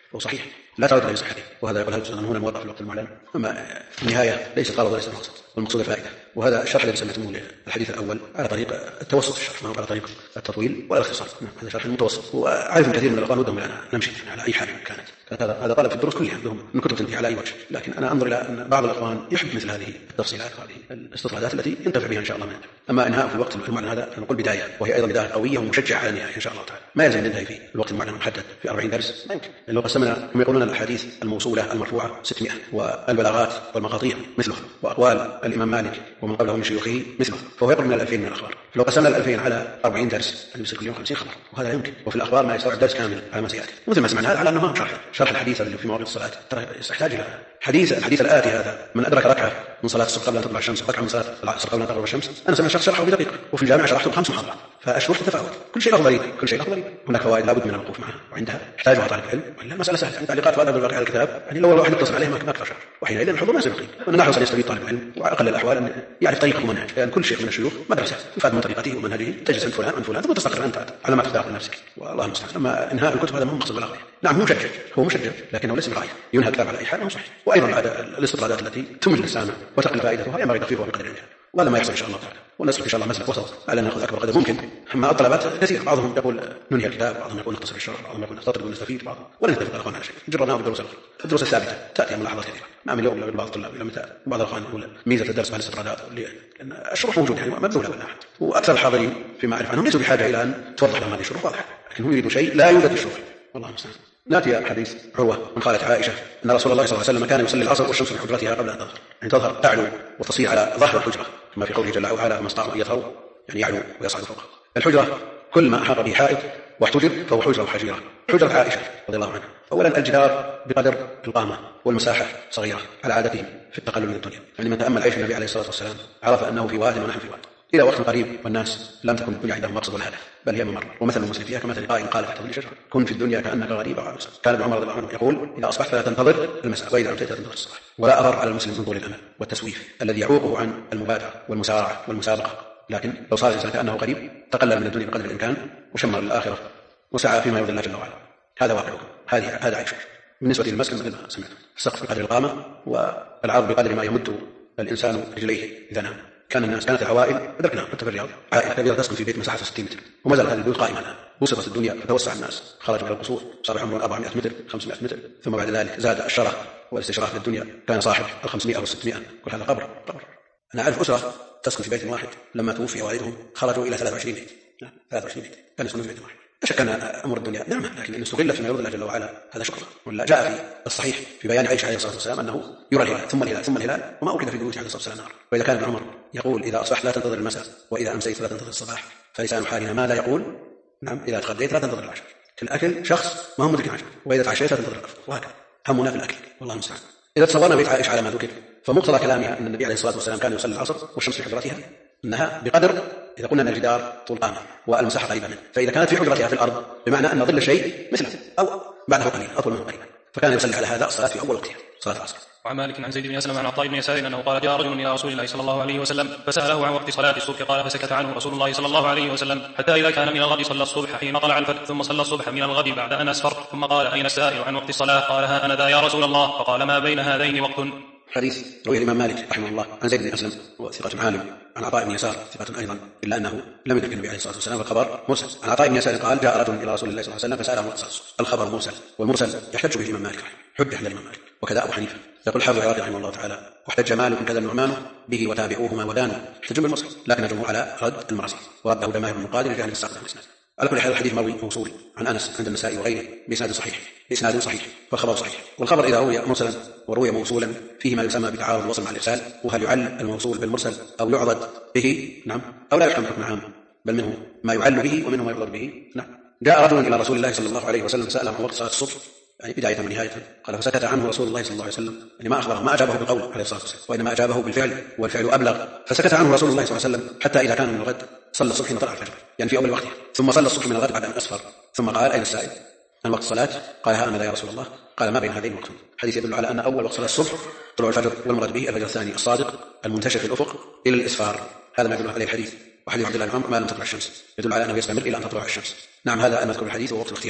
S2: فهو صحيح لا ترد إلى صحته، وهذا يقول هل تظنون الموضع في الوقت المعلن؟ أما النهاية ليست غرض وليست المقصد، والمقصود الفائدة. وهذا الشرح الذي سميتموه للحديث الأول على طريق التوسط في الشرح، ما هو على طريق التطويل ولا الاختصار. هذا شرح المتوسط، وعارف كثير من الأخوان ودهم أن نمشي على أي حال كانت هذا طلب في الدروس كلها عندهم من كتب تنتهي على أي وجه، لكن أنا أنظر إلى أن بعض الأخوان يحب مثل هذه التفصيلات وهذه الاستطرادات التي ينتفع بها إن شاء الله منها. أما إنهاء في الوقت المعلن هذا نقول بداية، وهي أيضا بداية قوية ومشجعة على النهاية إن شاء الله تعالى. ما يلزم ننتهي في الوقت المعلن المحدد في 40 درس، ما يمكن. لو قسمنا هم يقولون الأحاديث الموصولة المرفوعة 600، والبلاغات والمقاطيع مثله، وأقوال الإمام مالك ومن قبله من شيوخه مثله، فهو يقرب من 2000 من الأخبار. لو قسمنا 2000 على 40 درس يصير كل يوم 50 خبر، وهذا لا يمكن. وفي الأخبار ما يستوعب درس كامل على ما سيأتي. مثل ما سمعنا هذا على أنه ما هو شرح الحديث اللي في مواقف الصلاة، ترى يحتاج إلى الحديث الآتي هذا: من أدرك ركعة من صلاة الصبح قبل أن تطلع الشمس، ركعة من صلاة العصر قبل أن تغرب الشمس، أنا سمعت شرحه بدقيقة، وفي الجامعة شرحته ب5 محاضرات. فالشروط تتفاوت، كل شيء له ضريب، هناك فوائد لابد من الوقوف معها، وعندها يحتاجها طالب العلم، وإلا المسألة سهلة. يعني تعليقات وأدب الواقع على الكتاب، يعني لو الواحد يتصل عليه ما أكثر شرح، وحينئذ الحضور ما سيبقي. ونحرص أن يستفيد طالب العلم وأقل الأحوال أن يعرف طريقه ومنهج، لأن كل شيخ من الشيوخ مدرسة يفاد من طريقته ومنهجه، تجلس عند فلان عند فلان ثم تستقر أنت على ما تختار لنفسك، والله المستعان. أما إنهاء الكتب هذا مو مقصد ولا غاية. نعم هو مشجع لكنه ليس بغاية. ينهى الكتاب على أي حال ما هو صحيح. وأيضا بعد الاستطرادات التي تمج السامع وتقل فائدتها ينبغي تخفيفها بقدر الإمكان، وهذا ما يحصل إن شاء الله تعالى. ونسلك إن شاء الله مسلك وسط على أن نأخذ أكبر قدر ممكن. أما الطلبات كثير، بعضهم يقول ننهي الكتاب، بعضهم يقول نختصر الشرح، بعضهم يقول نستطرد ونستفيد، بعضهم ولا نتفق الأخوان على شيء. جربناه بالدروس الأخرى، الدروس الثابتة تأتي ملاحظات كثيرة. نعم اليوم بعض الطلاب إلى متى بعض الأخوان يقول ميزة الدرس مع الاستطرادات لأن الشروح موجود يعني مبذولة ولا أحد، وأكثر الحاضرين فيما أعرف عنهم ليسوا بحاجة إلى أن توضح لهم هذه الشروح واضحة، لكن هم يريدون شيء لا يوجد في الشروح، والله المستعان. ناتي حديث عروة من قالت عائشة أن رسول الله صلى الله عليه وسلم كان يصلي العصر والشمس في حجرتها قبل أن تظهر، يعني تظهر تعلو وتصير على ظهر الحجرة، كما في قوله جل وعلا ما استطاعوا أن يظهروا، يعني يعلو ويصعد فوقها. الحجرة كل ما أحاط به حائط واحتجر فهو حجرة وحجيرة. حجرة عائشة رضي الله عنها أولا الجدار بقدر القامة والمساحة صغيرة على عادتهم في التقلل من الدنيا، يعني من تأمل عيش النبي عليه الصلاة والسلام عرف أنه في واد ونحن في واد إلى وقت قريب، والناس لم تكن الدنيا عندهم مقصد ولا هدف، بل هي ممر. ومثل المسلم فيها كمثل قائل قال تحت ظل شجرة كن في الدنيا كأنك غريب أو عابر. كان ابن عمر رضي الله عنه يقول إذا أصبحت فلا تنتظر المساء، وإذا أمسيت تنتظر الصباح. ولا أضر على المسلم من طول الأمل والتسويف الذي يعوقه عن المبادرة والمسارعة والمسابقة، لكن لو صار الإنسان كأنه قريب تقلل من الدنيا بقدر الإمكان وشمر للآخرة وسعى فيما يرضي الله جل وعلا. هذا واقعه، هذا عيشه. بالنسبة للمسكن مثل ما سمعت، السقف بقدر القامة والعرض بقدر ما يمد الإنسان رجليه إذا نام. كانت العوائل أدركنا حتى في الرياض عائلة كبيرة تسكن في بيت مساحة 60 متر، وما زالت هذه البيوت قائمة الآن. وصفت الدنيا فتوسع الناس، خرجوا إلى القصور، صار عمرهم 400 متر 500 متر، ثم بعد ذلك زاد الشرف والاستشراف للدنيا، كان صاحب 500 أو 600. كل هذا قبر. أنا أعرف أسرة تسكن في بيت واحد لما توفي والدهم خرجوا إلى 23 بيت. 23 بيت كانوا يسكنون في بيت واحد. لا شك أن أمر الدنيا نعمة، لكن إن استغلت فيما يرضي الله جل وعلا هذا شكر. ولا جاء في الصحيح في بيان عائشة عليه الصلاة والسلام أنه يرى الهلال ثم الهلال ثم الهلال، وما أوقد في بيوت عليه الصلاة والسلام نار. وإذا كان ابن عمر يقول إذا أصبحت لا تنتظر المساء، وإذا أمسيت لا تنتظر الصباح، فلسان حالنا ماذا يقول؟ نعم إذا تغديت لا تنتظر العشاء. الأكل شخص ما هو مدرك العشاء، وإذا تعشيت لا تنتظر الأفطار، وهكذا همنا في الأكل، والله المستعان. إذا تصورنا بيت عائشة على ما ذكر، فمقتضى كلامها أن النبي عليه الصلاة والسلام كان يصلي العصر والشمس في حجرتها أنها بقدر، إذا قلنا أن الجدار طول قامة والمساحة قريبة منه، فإذا كانت في حجرتها في الأرض بمعنى أن ظل شيء مثله أو بعده قليل أطول منه قليلا، فكان يصلي على هذا الصلاة في أول وقتها صلاة العصر.
S3: وعن مالك عن زيد بن أسلم عن عطاء بن يسار أنه قال جاء رجل إلى رسول الله صلى الله عليه وسلم فسأله عن وقت صلاة الصبح، قال فسكت عنه رسول الله صلى الله عليه وسلم حتى إذا كان من الغد صلى الصبح حين طلع الفجر، ثم صلى الصبح من الغد بعد أن أسفر، ثم قال أين السائل عن وقت الصلاة؟ قال ها أنا ذا يا رسول الله. فقال ما بين هذين وقت.
S2: حديث رواه الإمام مالك رحمه الله عن زيد بن أسلم وثقة عالم، عن عطاء بن يسار ثقة أيضا، إلا أنه لم يدرك النبي عليه الصلاة والسلام، والخبر مرسل. عن عطاء بن يسار قال جاء رجل إلى رسول الله صلى الله عليه وسلم فسأله وقت الصلاة. الخبر مرسل، والمرسل يحتج به الإمام مالك حجة عند الإمام مالك، وكذا أبو حنيفة. يقول الحافظ العراقي رحمه الله تعالى واحتج مالك كذا النعمان به وتابعوهما ودانوا، احتجوا بالمرسل لكن الجمهور على رد المرسل، ورده جماهير المقادر لجهل الساقط الإسناد. على كل حال الحديث مروي موصول عن أنس عند النسائي وغيره بإسناد صحيح، فالخبر صحيح. والخبر إذا روي مرسلا وروي موصولا فيه ما يسمى بتعارض الوصل مع الإرسال، وهل يعل الموصول بالمرسل أو يعضد به؟ نعم. أو لا يحكم حكم عام، بل منه ما يعل به ومنه ما يعضد به. نعم. جاء رجل إلى رسول الله صلى الله عليه وسلم سأله عن وقت صلاة الصبح، يعني بداية ونهاية، قال فسكت عنه رسول الله صلى الله عليه وسلم، يعني ما أخبره، ما أجابه بالقول عليه الصلاة والسلام، وإنما أجابه بالفعل، والفعل أبلغ. فسكت عنه رسول الله صلى الله عليه وسلم حتى إذا كان من الغد صلى الصبح حين طلع الفجر، يعني في أول وقتها، ثم صلى الصبح من الغد بعد أن أسفر، ثم قال أين السائل عن وقت الصلاة؟ قال ها أنا ذا يا رسول الله. قال ما بين هذين وقت. حديث يدل على أن أول وقت صلاة الصبح طلوع الفجر، والمراد به الفجر الثاني الصادق المنتشر في الأفق إلى الإسفار، هذا ما يدل عليه الحديث. وحديث عبد الله بن عمرو ما لم تطلع الشمس يدل على أنه يستمر إلى أن تطلع الشمس. نعم هذا المذكور الحديث ووقت الاختيار.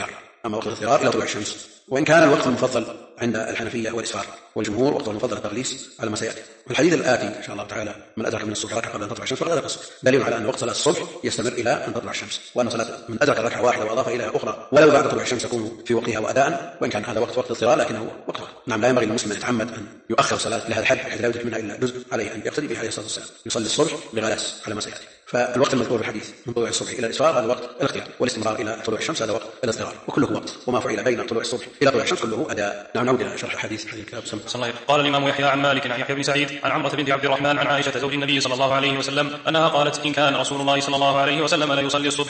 S2: أما وقت الاضطرار إلى طلوع الشمس. وإن كان الوقت المفضل عند الحنفية هو الإسفار، والجمهور وقته المفضل التغليس على ما سيأتي. والحديث الآتي إن شاء الله تعالى: من أدرك من الصبح ركعة قبل أن تطلع الشمس فقد أدرك الصبح، دليل على أن وقت صلاة الصبح يستمر إلى أن تطلع الشمس، وأن صلاة من أدرك ركعة واحدة وأضاف إليها أخرى ولو بعد طلوع الشمس تكون في وقتها وأداء، وإن كان هذا وقت اضطرار لكنه وقت. نعم، لا ينبغي للمسلم أن يتعمد أن يؤخر صلاة لهذا الحد بحيث لا يدرك منها إلا جزء، عليه أن يقتدي به عليه الصلاة والسلام، يصلي الصبح بغلاس على ما سيأتي. فالوقت المذكور في الحديث من طلوع الصبح إلى الإسفار هذا وقت الاختيار، والاستمرار إلى طلوع الشمس هذا وقت الاضطرار، وكله وقت. وما فعل بين طلوع الصبح إلى طلوع الشمس كله أداء. نعم، نعود إلى شرح حديث الكتاب.
S3: قال الإمام يحيى عن مالك عن يحيى بن سعيد عن عمرة بنت عبد الرحمن عن عائشة زوج النبي صلى الله عليه وسلم أنها قالت: إن كان رسول الله صلى الله عليه وسلم لا يصلي الصبح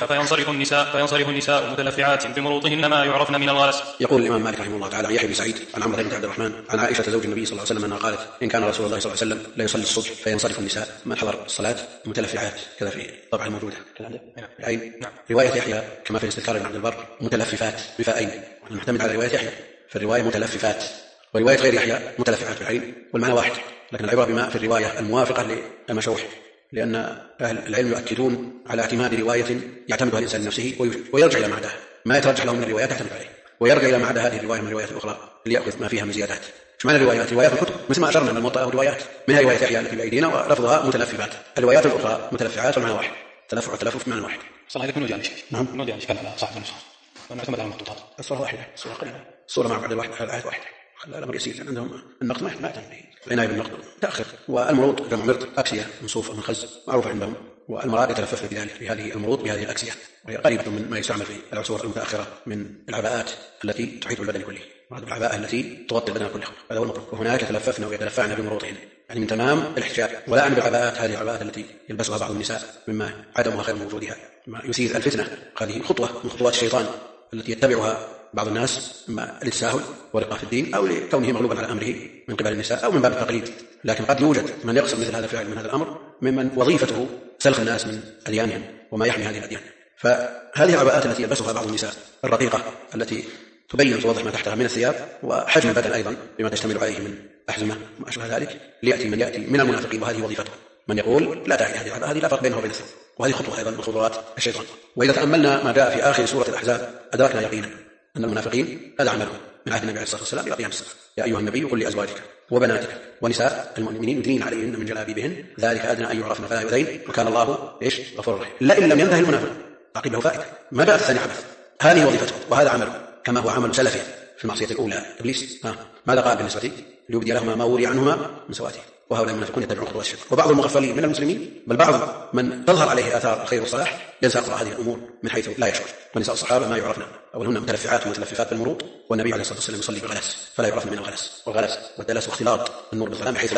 S3: فينصرف النساء متلفعات بمروطهن ما يعرفن من الغلس.
S2: يقول الإمام مالك رحمه الله تعالى عن يحيى بن سعيد عن عمرة بنت عبد الرحمن عن عائشة زوج النبي صلى الله عليه وسلم أنها قالت: إن كان رسول الله صلى الله عليه وسلم لا يصلي الصبح فينصرف النساء من حضر الصلاة متلفعات، كذا في طبعا موجودة العين. رواية يحيى كما في الاستذكار بن عبد البر متلففات بفائين، المعتمد على رواية يحيى في الرواية متلففات، ورواية غير يحيى متلفعات بالعين، والمعنى واحد، لكن العبرة بما في الرواية الموافقة للمشروح، لأن أهل العلم يؤكدون على اعتماد رواية يعتمدها الإنسان لنفسه ويرجع إلى معدها، ما يترجح له من الروايات يعتمد عليه، ويرجع إلى معدها هذه الرواية من الروايات الأخرى ليأخذ ما فيها من زيادات. ايش معنى الروايات؟ روايات الكتب مثل ما أشرنا من الموطأ وروايات، منها رواية يحيى التي بأيدينا ولفظها متلففات، الروايات الأخرى متلفعات والمعنى واحد، تلفع والتلفف معنى واحد.
S3: صلى الله عليه وسلم. نعم، نودي على شكل على صاحب النسخة ونعتمد على المخطوطات.
S2: الصورة واحدة، الصورة قليلة، الصورة مع بعض الواحد الآيات واحدة، خلى الأمر يسير، لأن عندهم النقد ما يعتمد العناية بالنقد تأخر. والمروط جمع مرط، أكسية من صوف أو من خز معروفة عندهم، والمرأة يتلففن بذلك بهذه المروط بهذه الأكسية، وهي قريبة من ما يستعمل في العصور المتأخرة من العباءات التي تحيط بالبدن كله، العباءة التي تغطي البدن كله، هذا هو المطلوب. وهناك يتلففن ويتلفعن بمروطهن، يعني من تمام الاحتجاب. ولا أعني بالعباءات هذه العباءات التي يلبسها بعض النساء مما عدمها خير من وجودها، ما يثير الفتنة. هذه خطوة من خطوات الشيطان التي يتبعها بعض الناس، إما للتساهل ورقة في الدين أو لكونه مغلوبا على أمره من قبل النساء أو من باب التقليد. لكن قد يوجد من يقصد مثل هذا الفعل من هذا الأمر ممن وظيفته سلخ الناس من أديانهم وما يحمي هذه الأديان. فهذه العباءات التي يلبسها بعض النساء الرقيقة التي تبين توضح ما تحتها من الثياب وحجم البدن أيضا بما تشتمل عليه من أحزمة وما أشبه ذلك، ليأتي من يأتي من المنافقين وهذه وظيفته، من يقول لا داعي هذه العباءة، هذه لا فرق بينها وبين الثوب، وهذه خطوة أيضا من خطوات الشيطان. وإذا تأملنا ما جاء في آخر سورة الأحزاب أدركنا يقينا أن المنافقين هذا عملهم من عهد النبي عليه الصلاة والسلام إلى قيام الساعة: يا أيها النبي قل لأزواجك وبناتك ونساء المؤمنين يدنين عليهن من جلابيبهن ذلك أدنى أن يعرفن فلا يؤذين وكان الله غفورا رحيما. لئن لم ينتهي المنافق تعقيبه فائدة، ما جاء الثاني عبث، هذه وظيفته وهذا عمله كما هو عمل سلفه في المعصية الأولى إبليس. ماذا قال بالنسبة ليبدي لهما ما وري عنهما من سواتهم؟ وهؤلاء المنافقون يتبعون خطوات الشيطان. وبعض المغفلين من المسلمين، بل بعض من تظهر عليه آثار الخير والصلاح، ينسى هذه الأمور من حيث لا يشعر. ونساء الصحابة ما يعرفن أولهن متلفعات ومتلففات بالمروط، والنبي عليه الصلاة والسلام يصلي بغلس فلا يعرفن من الغلس، والغلس والدلس واختلاط النور بالظلام بحيث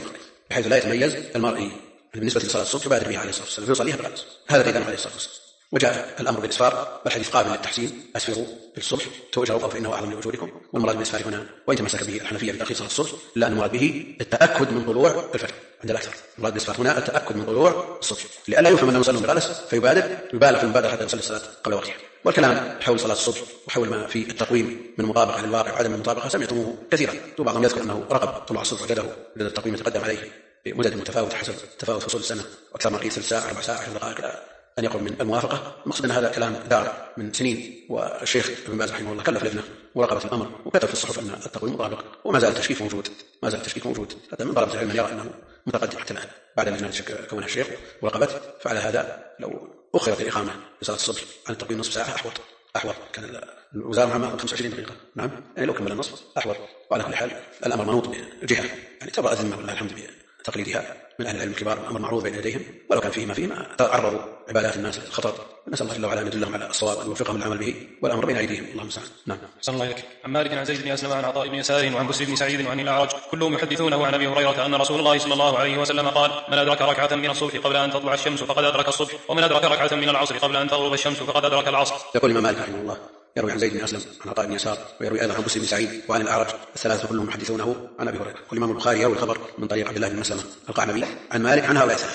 S2: لا يتميز المرء بالنسبة لصلاة الصبح يبادر بها عليه الصلاة والسلام فيصليها بغلس، هذا ديدان عليه الصلاة والسلام. وجاء الأمر بالإسفار والحديث قابل للتحسين: أسفروا بالصبح تؤجروا أو فإنه أعظم لأجوركم. والمراد بالإسفار هنا وإن تمسك به الحنفية بتأخير صلاة الصبح إلا أن المراد به التأكد من طلوع الفجر عند الأكثر. المراد بالإسفار هنا التأكد من طلوع الصبح، لئلا يفهم أنه يصلي بغلس فيبالغ في المبادرة حتى يصلي الصلاة قبل وقتها. والكلام حول صلاة الصبح وحول ما في التقويم من مطابقة للواقع وعدم المطابقة سمعتموه كثيرا، وبعضهم يذكر أنه رقب طلوع الصبح وجده لدى التقويم يتقدم عليه بمدد متفاوتة حسب تفاوت فصول السنة، وأكثر ما قيل ثلث ساعة 4 ساعة 10 دقائق أن يقرب من الموافقة. المقصد أن هذا كلام دار من سنين، والشيخ ابن باز رحمه الله كلف لابنه مراقبة الأمر وكتب في الصحف أن التقويم مطابق، وما زال التشكيك موجود، حتى من طلبة العلم يرى أنه متقدم حتى الآن بعد اللجنة كونها الشيخ وراقبته. فعلى هذا لو أخرت الإقامة لصلاة الصبح عن التقويم نصف ساعة أحوط، كان الوزارة معها 25 دقيقة، نعم يعني لو كمل النصف أحوط. وعلى كل حال الأمر منوط بجهة يعني ترى أذمة والله الحمد بتقليدها من أهل العلم الكبار، الأمر معروض بين يديهم، ولو كان فيه ما تعرضوا عبادات الناس للخطر، نسأل الله جل وعلا أن يدلهم على الصواب وأن يوفقهم للعمل به، والأمر بين أيديهم، اللهم المستعان. نعم.
S3: صلى الله عليك. عن مالك عن زيد بن أسلم عن عطاء بن يسار وعن بسر بن سعيد وعن الأعرج كلهم يحدثونه عن أبي هريرة أن رسول الله صلى الله عليه وسلم قال: من أدرك ركعة من الصبح قبل أن تطلع الشمس فقد أدرك الصبح، ومن أدرك ركعة من العصر قبل أن تغرب الشمس فقد أدرك العصر.
S2: يقول الإمام مالك رحمه الله يروي عن زيد بن أسلم عن عطاء بن يسار، ويروي أيضا عن بسر بن سعيد وعن الأعرج، الثلاثة كلهم يحدثونه عن أبي هريرة. والإمام البخاري يروي الخبر من طريق عبد الله بن مسلمة القعنبي عن مالك عن هؤلاء الثلاثة،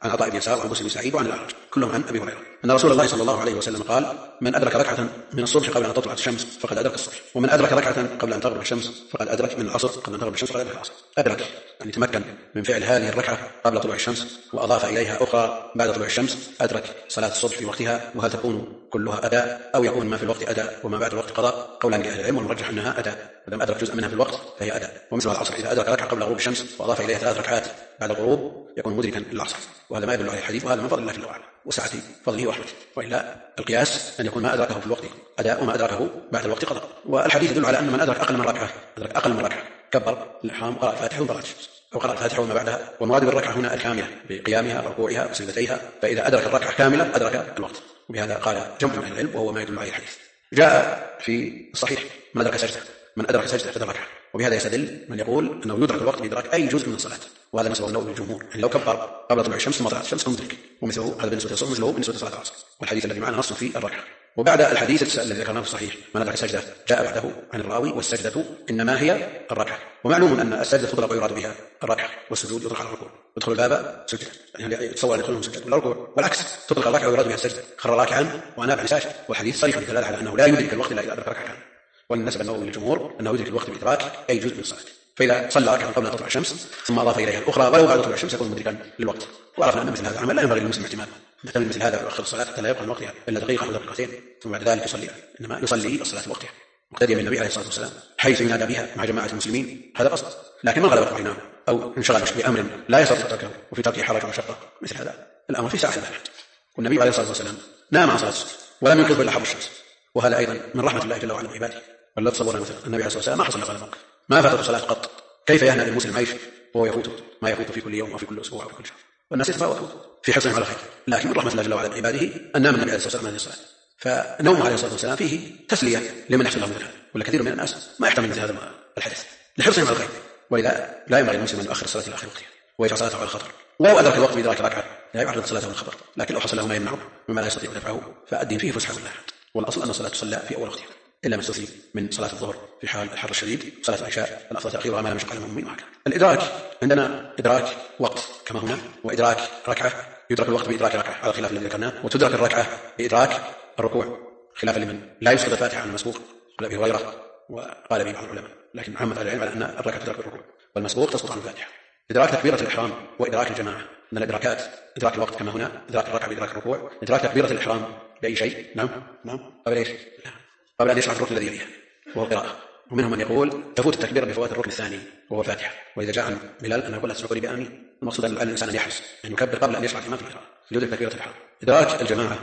S2: عن عطاء بن يسار وعن مسلم بن سعيد وعن الأعرج كلهم عن أبي هريرة أن رسول الله صلى الله عليه وسلم قال: من أدرك ركعة من الصبح قبل أن تطلع الشمس فقد أدرك الصبح، ومن أدرك ركعة قبل أن تغرب الشمس فقد أدرك من العصر قبل أن تغرب الشمس فقد أدرك العصر. أدرك يعني تمكن من فعل هذه الركعة قبل طلوع الشمس وأضاف إليها أخرى بعد طلوع الشمس، أدرك صلاة الصبح في وقتها. وهل تكون كلها أداء أو يكون ما في الوقت أداء وما بعد الوقت قضاء؟ قولان لأهل العلم، والمرجح أنها أداء، ولم أدرك جزء منها في الوقت فهي أداء. ومثل العصر إذا أدرك ركعة قبل غروب الشمس وأضاف إليها 3 ركعات بعد الغروب يكون مدركا للعصر، وهذا ما يدل عليه الحديث، وهذا من فضل الله جل وعلا وسعة فضله ورحمته. وإلا القياس أن يكون ما أدركه في الوقت أداء وما أدركه بعد الوقت قضاء. والحديث يدل على أن من أدرك أقل من ركعة كبر الإحرام وقرأ الفاتحة وانطلق الشمس، أو قرأ الفاتحة وما بعدها، والمراد بالركعة هنا الكاملة بقيامها وركوعها وسجدتيها، فإذا أدرك الركعة كاملة أدرك الوقت. وبهذا قال جمع من أهل العلم وهو ما يدل عليه الحديث. جاء في الصحيح من أدرك سجدة في الركعة، وبهذا يستدل من يقول أنه يدرك الوقت بإدراك أي جزء من الصلاة، وهذا مسألة النووي للجمهور، يعني لو كبر قبل طلوع الشمس ثم طلعت الشمس فمدرك، ومثله هذا بالنسبة للصبح مثله بالنسبة لصلاة العصر، والحديث الذي معنا نص في الركعة. وبعد الحديث الذي ذكرناه في الصحيح من أدرك سجدة جاء بعده عن الراوي: والسجدة إنما هي الركعة. ومعلوم أن السجدة تطلق ويراد بها الركعة، والسجود يطلق على الركوع. يدخل الباب سجدة، يعني يتصور أن يدخلهم سجدة ولا ركوع، والعكس تطلق الركعة ويراد بها السجدة، خر راكعا وأناب عن ساجد. والحديث صريح في الدلالة على أنه لا يدرك الوقت إلا إذا أدرك ركعة، والنسب النووي للجمهور أنه يدرك الوقت بإدراك أي جزء من الصلاة. فإذا صلى ركعة قبل أن تطلع الشمس ثم أضاف إليها الأخرى ولو بعد طلوع الشمس يكون مدركا للوقت. وعرفنا أن مثل هذا العمل لا ينبغي للمسلم اعتماده، محتمل مثل هذا ويؤخر الصلاة حتى لا يبقى من وقتها إلا دقيقة أو دقيقتين ثم بعد ذلك يصلي، إنما يصلي الصلاة وقتها مقتديا بالنبي عليه الصلاة والسلام حيث ينادى بها مع جماعة المسلمين، هذا قصد. لكن من غلبته عناه أو انشغل بأمر لا يستطيع تركه وفي تركه حرج ومشقة مثل هذا الأمر في ساعة الأحد. والنبي عليه الصلاة والسلام نام عن صلاة الصبح ولم ينقذ إلا حر الشمس، وهذا أيضا من رحمة الله جل وعلا بعباده. ولا تصور مثلا النبي عليه الصلاة والسلام ما حصل له هذا الموقف، ما فاتته صلاة قط، كيف يهنأ المسلم عيش وهو يفوته ما يفوت في كل يوم وفي كل أسبوع وفي كل شهر، والناس يتفاوتون في حرصهم على الخير. لكن من رحمة الله جل وعلا بعباده أن نام النبي عليه الصلاة والسلام هذه الصلاة، فنومه عليه الصلاة والسلام فيه تسلية لمن يحصل له مثل هذا. ولا كثير من الناس ما يحتمل مثل هذا الحدث لحرصهم على الخير، ولذا لا ينبغي المسلم أن يؤخر الصلاة إلى آخر وقتها ويجعل صلاته على الخطر. ولو أدرك الوقت بإدراك ركعة لا يعرض صلاته للخطر، لكن لو حصل له ما يمنعه مما لا يستطيع دفعه فالدين فيه فسحة الله. والأصل أن الصلاة تصلى في أول وقتها إلا ما استثني من صلاة الظهر في حال الحر الشديد، صلاة العشاء الأفضل تأخيرها ما لم يشق على المؤمنين وهكذا. الإدراك عندنا إدراك وقت كما هنا، وإدراك ركعة يدرك الوقت بإدراك ركعة على خلاف الذي ذكرناه، وتدرك الركعة بإدراك الركوع خلافا لمن لا يسقط الفاتحة عن المسبوق قال أبي هريرة وقال به بعض العلماء، لكن عامة العلم على أن الركعة تدرك بالركوع والمسبوق تسقط عن الفاتحة. إدراك تكبيرة الإحرام وإدراك الجماعة من الإدراكات، إدراك الوقت كما هنا، إدراك الركعة بإدراك الركوع، إدراك تكبيرة الإحرام بأي شيء؟ نعم قبل إيش؟ قبل أن يشرع الركن الذي يليه وهو القراءة. ومنهم من يقول تفوت التكبير بفوات الركن الثاني وهو الفاتحة. وإذا جاء عن بلال أن يقول لا تسبقوا لي بآمين، المقصود أن الإنسان أن يحرص أن يكبر قبل أن يشرع الإمام في القراءة ليدرك تكبيرة الإحرام. إدراك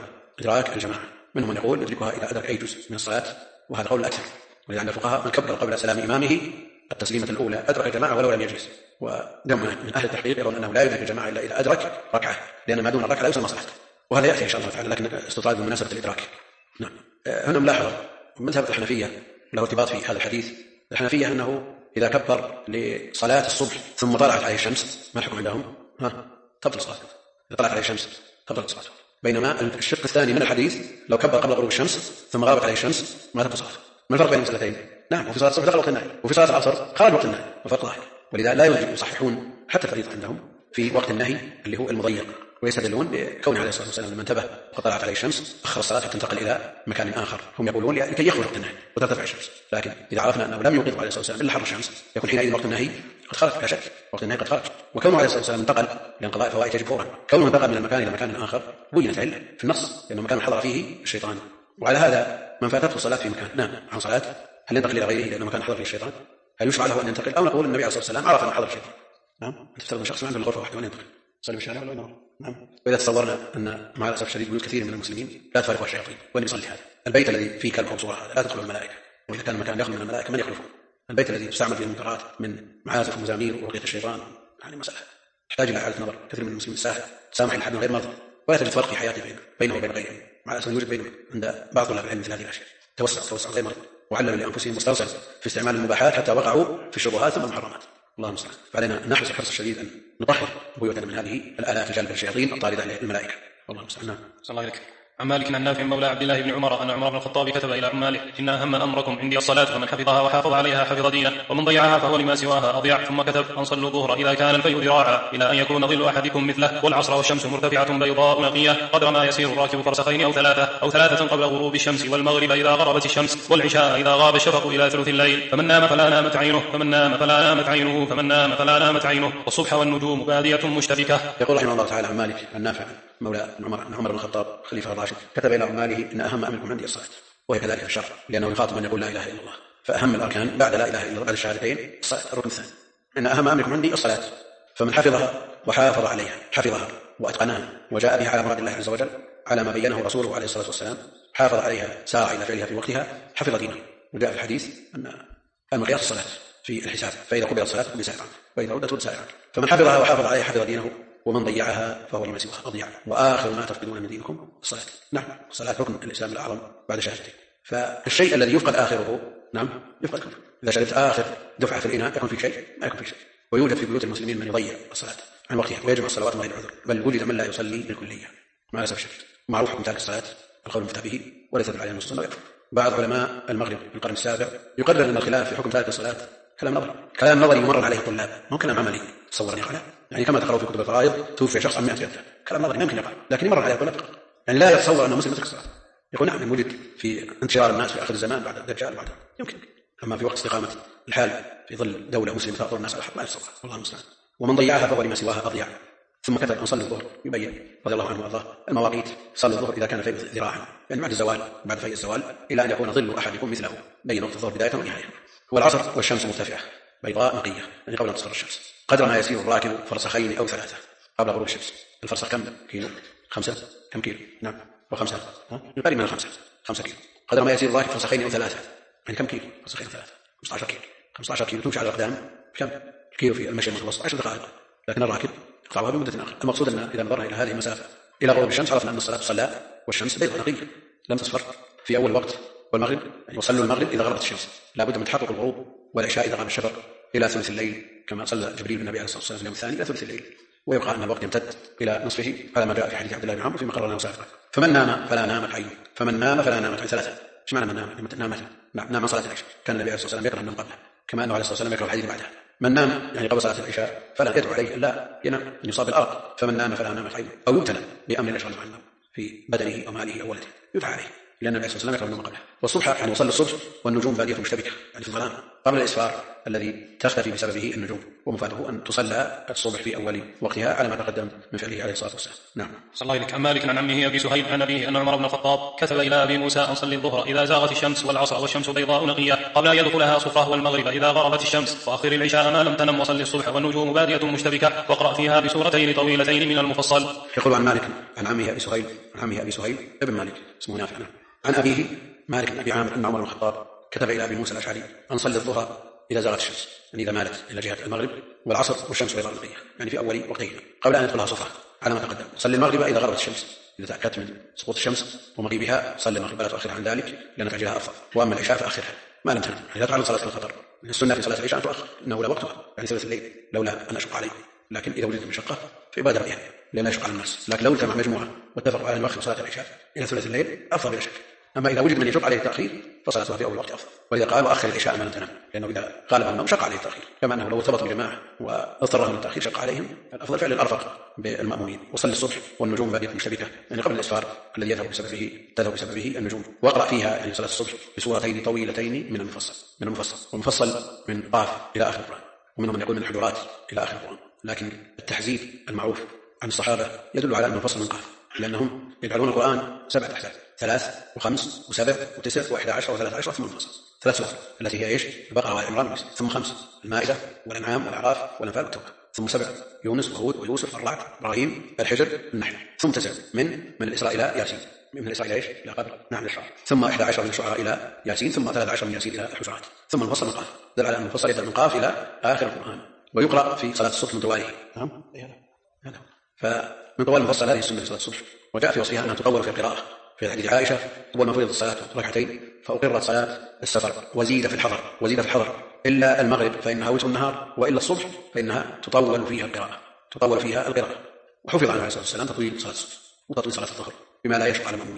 S2: الجماعة منهم من يقول يدركها إذا أدرك أي جزء من الصلاة، وهذا قول الأكثر. ولذا عند الفقهاء من كبر قبل سلام إمامه التسليمة الأولى أدرك الجماعة ولو لم يجلس. ودم من أهل التحقيق يرون أنه لا يدرك الجماعة إلا إذا أدرك ركعة، لأن ما دون الركعة لا يسمى صلاة، وهذا يأتي إن شاء الله تعالى، لكن استطراد بمناسبة الإدراك. نعم. هنا ملاحظة مذهب الحنفية له ارتباط في هذا الحديث. الحنفية أنه إذا كبر لصلاة الصبح ثم طلعت عليه الشمس ما الحكم عندهم؟ تبطل صلاته. إذا طلعت عليه الشمس تبطل صلاته. بينما الشق الثاني من الحديث لو كبر قبل غروب الشمس ثم غابت عليه الشمس ما تبطل صلاته. ما الفرق بين المسألتين؟ نعم، وفي صلاة الصبح دخل وقت النهي، وفي صلاة العصر خرج وقت النهي، وفرق ظاهر. ولذا لا يصححون حتى الفريضة عندهم في وقت النهي اللي هو المضيق، ويستدلون بكون عليه الصلاة والسلام لما انتبه وقد طلعت عليه الشمس أخر الصلاة حتى تنتقل إلى مكان آخر. هم يقولون لكي يخرج وقت النهي وترتفع الشمس، لكن إذا عرفنا أنه لم يوقظ عليه الصلاة والسلام إلا حر الشمس يكون حينئذ وقت النهي قد خرج لا شك، وقت النهي قد خرج. وكونه عليه الصلاة والسلام انتقل لانقضاء الفوائد يجب فورا، كونه انتقل من المكان إلى مكان آخر بينت العلة في النص لأنه مكان حضر فيه الشيطان. وعلى هذا من فاتته الصلاة في مكان نام عن صلاة هل ينتقل إلى غيره لأنه مكان حضر فيه الشيطان؟ هل يشرع له أن ينتقل، أو نقول النبي عليه الصلاة والسلام عرف أن حضر الشيطان؟ نعم، تفترض شخص عنده الغرفة واحدة ولا ينتقل صلي بالشارع ولا ينام؟ نعم. وإذا تصورنا أن مع الأسف الشديد بيوت كثير من المسلمين لا تفارقها الشياطين، وين يصلي هذا؟ البيت الذي فيه كلب أو صورة هذا لا تدخل الملائكة، وإذا كان المكان يخلو من الملائكة من يخلفه؟ البيت الذي تستعمل فيه المنكرات من معازف ومزامير ورقية الشيطان، يعني مسألة تحتاج إلى إعادة نظر. كثير من المسلمين الساهل تسامح لحد غير مرضى ولا تجد فرق في حياته بينه وبين غيره. مع الأسف يوجد بينه عند بعض طلاب العلم مثل هذه الأشياء توسع غير مرض، وعلموا لأنفسهم واستوسعوا في استعمال المباحات حتى وقعوا في الشبهات ثم المحرمات. الله المستعان. فعلينا نحرص الحرص الشديد أن نطهر بيوتنا من هذه الآلات الجالبة للشياطين الطاردة للملائكة. الله المستعان.
S3: صلى الله عليك. عن مالك عن نافع مولى عبد الله بن عمر أن عمر بن الخطاب كتب إلى عماله: إن أهم أمركم عندي الصلاة، فمن حفظها وحافظ عليها حفظ دينه، ومن ضيعها فهو لما سواها أضيع. ثم كتب: أن صلوا الظهر إذا كان الفيء ذراعا إلى أن يكون ظل أحدكم مثله، والعصر والشمس مرتفعة بيضاء نقية قدر ما يسير الراكب فرسخين أو ثلاثة قبل غروب الشمس، والمغرب إذا غربت الشمس، والعشاء إذا غاب الشفق إلى ثلث الليل، فمن نام فلا نامت عينه، فمن نام فلا نامت عينه، فمن نام فلا نامت عينه، والصبح والنجوم بادية مشتبكة.
S2: يقول رحمه الله تعالى عن مالك عن نافع مولى عمر بن الخطاب خليفة الراشد الراشد كتب إلى عماله: إن أهم أمركم عندي الصلاة. وهي كذلك في الشرع، لأنه يخاطب من يقول لا إله إلا الله، فأهم الأركان بعد لا إله إلا الله بعد الشهادتين الصلاة الركن الثاني. إن أهم أمركم عندي الصلاة، فمن حفظها وحافظ عليها حفظها وأتقنها وجاء بها على مراد الله عز وجل على ما بينه رسوله عليه الصلاة والسلام، حافظ عليها سارع إلى فعلها في وقتها، حفظ دينه. وجاء في الحديث أن المقياس الصلاة في الحساب، فإذا قبلت الصلاة قبل سائرا وإذا ردت رد سائرا. فمن حفظها وحافظ عليها حفظ دينه، ومن ضيعها فهو لما سواها أضيع. وآخر ما تفقدون من دينكم الصلاة. نعم، الصلاة ركن الإسلام الأعظم بعد شهادتين. فالشيء الذي يفقد آخره نعم يفقد كله. إذا شربت آخر دفعة في الإناء يكون فيك شيء، ما يكون فيك شيء. ويوجد في بيوت المسلمين من يضيع الصلاة عن وقتها ويجمع الصلوات من غير عذر، بل وجد من لا يصلي بالكلية مع الأسف الشديد. معروف حكم تارك الصلاة القول المفتى به وليس عليه النصوص ولا يكفر. بعض علماء المغرب في القرن السابع يقرر أن الخلاف في حكم تارك الصلاة كلام نظري يمرر عليه الطلاب، مو كلام عملي تصورني على، يعني كما تقرأوا في كتب الفرائض توفي شخص عن 100 جلدة، كلام نظري ما يمكن يقع، لكن يمرر عليه الطلاب. يعني لا يتصور أن مسلم يترك الصلاة. يقول نعم وجد في انتشار الناس في آخر الزمان بعد الدجال بعد يمكن، أما في وقت استقامة الحال في ظل دولة مسلمة تأطر الناس على الحق ما يتصور، والله المستعان. ومن ضيعها فهو لما سواها أضيع. ثم كتب أن صلوا الظهر، يبين رضي الله عنه وارضاه المواقيت: صلوا الظهر إذا كان فيء ذراعا، يعني بعد الزوال بعد فيء الزوال إلى أن يكون ظل أحدكم مثله، بين وقت الظهر بداية ونهاية. والعصر والشمس مرتفعة بيضاء نقية، يعني قبل أن تصفر الشمس، قدر ما يسير الراكب فرسخين أو ثلاثة قبل غروب الشمس. الفرسخ كم كيلو؟ 5 كم كيلو؟ نعم و5 قريب من 5 كيلو. قدر ما يسير الراكب فرسخين أو ثلاثة، يعني كم كيلو؟ فرسخين أو ثلاثة 15 كيلو. 15 كيلو تمشي على الأقدام كم؟ الكيلو في المشي المتوسط 10 دقائق، لكن الراكب يقطعها بمدة آخر. المقصود أن إذا نظرنا إلى هذه المسافة إلى غروب الشمس عرفنا أن الصلاة تصلى والشمس بيضاء نقية لم تصفر في أول وقت. والمغرب يعني يصلوا المغرب إذا غربت الشمس، لا بد من تحقق الغروب. والعشاء إذا غاب الشفق إلى ثلث الليل، كما صلى جبريل بالنبي عليه الصلاة والسلام في اليوم الثاني إلى ثلث الليل، ويبقى أن الوقت يمتد إلى نصفه على ما جاء في حديث عبد الله بن عمرو فيما قررنا وسافر. فمن نام فلا نامت عينه، فمن نام فلا نامت عينه. ثلاثة. ايش معنى من نام صلاة العشاء؟ كان النبي عليه الصلاة والسلام يكره النوم قبله، كما أنه عليه الصلاة والسلام يكره الحديث بعدها. من نام يعني قبل صلاة العشاء فلا يدعو عليه إلا ينام أن يصاب بالأرق. فمن نام فلا نامت عينه، أو يبتلى بأمر يشغل عنه في بدنه أو ماله أو ولده يدعى عليه، لأن النبي صلى الله عليه وسلم يكره النوم قبله. والصبح يعني يصلي الصبح والنجوم بادية مشتبكة، يعني في الظلام قبل الإسفار الذي تختفي بسببه النجوم، ومفاده أن تصلى الصبح في أول وقتها على ما تقدم من فعله عليه الصلاة والسلام. نعم.
S3: صلى الله عليك. عن مالك عن عمه أبي سهيل عن أبيه أن عمر بن الخطاب كتب إلى أبي موسى: أن صلي الظهر إذا زاغت الشمس، والعصر والشمس بيضاء نقية قبل أن يدخلها صفرة، والمغرب إذا غربت الشمس، وأخر العشاء ما لم تنم، وصلي الصبح والنجوم بادية مشتبكة، واقرأ فيها بسورتين طويلتين من المفصل.
S2: يقول عن مالك عن عمه أبي سهيل ابن مالك اسمه نافع عن أبيه مالك بن أبي عامر أن عمر بن الخطاب كتب إلى أبي موسى الأشعري: أن صلي الظهر إذا زاغت الشمس، يعني إذا مالت إلى جهة المغرب، والعصر والشمس بيضاء نقية، يعني في أول وقتين قبل أن يدخلها صفرة على ما تقدم. صلي المغرب إذا غربت الشمس، إذا تأكدت من سقوط الشمس ومغيبها صلي المغرب، لا تؤخرها عن ذلك لأن تعجلها أفضل. وأما العشاء فأخرها ما لم تنم، يعني لا تعلم صلاة الخطر. السنة في صلاة العشاء أن تؤخر، إنه لا وقتها يعني ثلث الليل، لولا أن أشق عليكم، لكن إذا وجدت مشقة فإبادر بها لأن يشق على الناس. لكن لو اجتمع مجموعة واتفقوا على أن يؤخر صلاة العشاء إلى ثلث الليل أفضل بلا شك. أما إذا وجد من يشق عليه التأخير فصلاته في أول وقت أفضل. وإذا قال وأخر العشاء ما لم تنم، لأنه إذا غالب النوم شق عليه التأخير، كما أنه لو ارتبطوا بجماعة واضطرهم للتأخير شق عليهم، الأفضل فعل الأرفق بالمأمومين. وصلي الصبح والنجوم بادية مشتبكة، يعني قبل الإسفار الذي تذهب بسببه النجوم. واقرأ فيها يعني صلاة الصبح بسورتين طويلتين من المفصل. والمفصل من قاف إلى آخر القرآن، ومنهم من يقول من الحجرات إلى آخر القرآن، لكن التحزيب المعروف عن الصحابة يدل على أنه المفصل من قاف، لأنهم يجعلون القرآن 7 أحزاب، 3 و5 و7 و9 و11 و13 ثم المفصل 3 سور التي هي ايش؟ البقرة والعمران، ثم 5 المائدة والأنعام والأعراف والأنفال والتوبة، ثم 7 يونس وهود ويوسف والرعد إبراهيم الحجر النحل، ثم 9 من الإسراء إلى ياسين، من الإسراء إلى ايش؟ إلى قدر نعم الشعراء، ثم 11 من الشعراء إلى ياسين، ثم 13 من ياسين إلى الحجرات، ثم المفصل من قاف. دل على أن المفصل يبدأ من قاف إلى آخر القرآن، ويقرأ في صلاة الصبح من طواله. فمن طوال المفصل هذه السنة في صلاة الصبح، وجاء في وصفها أنها تطول في القراءة. في حديث عائشة: أول ما فرضت الصلاة ركعتين فأقرت صلاة السفر وزيد في الحضر إلا المغرب فإنها وتر النهار، وإلا الصبح فإنها تطول فيها القراءة. وحفظ عنه عليه الصلاة والسلام تطويل صلاة الصبح وتطويل صلاة الظهر بما لا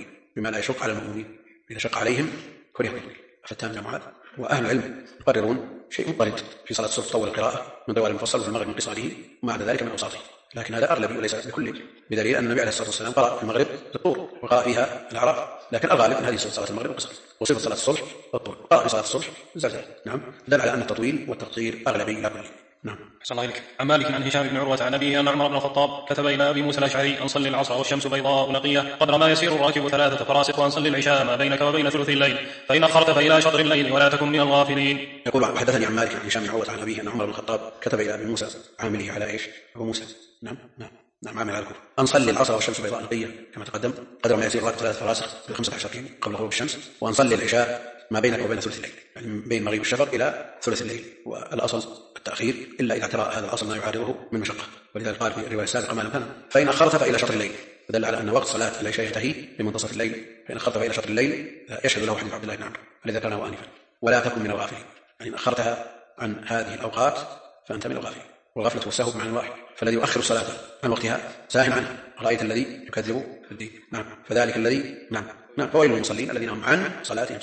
S2: يشق على المأمومين إذا شق عليهم كره الطويل. فتان جماعات. وأهل العلم يقررون شيء مضطرد في صلاة الصبح طول القراءة من طوال المفصل وفي المغرب من قصاره وما عدا ذلك من أوساطه، لكن هذا أغلبي وليس بكل، بدليل أن النبي عليه الصلاة والسلام قرأ في المغرب بالطول وقرأ فيها الأعراف، لكن الغالب أن هذه صلاة المغرب والقصر، وصفة صلاة الصبح بالطول، قرأ في صلاة الصبح الزلزال. نعم، دل على أن التطويل والتقصير أغلبي لا كلي. نعم.
S3: أحسن الله إليك. عن مالك عن هشام بن عروة عن أبيه أن عمر بن الخطاب كتب إلى أبي موسى الأشعري أن صلي العصر والشمس بيضاء نقية قدر ما يسير الراكب 3 فراسخ، وأن صلي العشاء ما بينك وبين ثلث الليل، فإن أخرت فإلى شطر الليل ولا تكن من الغافلين.
S2: يقول حدثني عن مالك عن هشام بن عروة عن أبيه أن عمر بن الخطاب كتب إلى أبي موسى عامله على إيش؟ أبو موسى. نعم عامل على الكوفة، أن صلي العصر والشمس بيضاء نقية كما تقدم قدر ما يسير الراكب 3 فراسخ في 15 كيلو قبل غروب الشمس، وأن صلي العشاء ما بينك وبين ثلث الليل، يعني بين مغيب الشفق إلى ثلث الليل، والأصل التأخير إلا إذا اعترى هذا الأصل ما يعارضه من مشقة، ولذلك قال في الرواية السابقة ما لم كان فإن أخرت فإلى شطر الليل، فدل على أن وقت صلاة العشاء ينتهي بمنتصف الليل، فإن أخرت فإلى شطر الليل يشهد له حديث عبد الله بن عمرو الذي ذكرناه آنفا، ولا تكن من الغافلين، يعني أخرتها عن هذه الأوقات فأنت من الغافلين، والغفلة والسهو بمعنى واحد، فالذي يؤخر الصلاة عن وقتها ساهم عنه، رأيت الذي يكذب في الدين. نعم، فذلك الذي فويل للمصلين الذين هم عن صلاتهم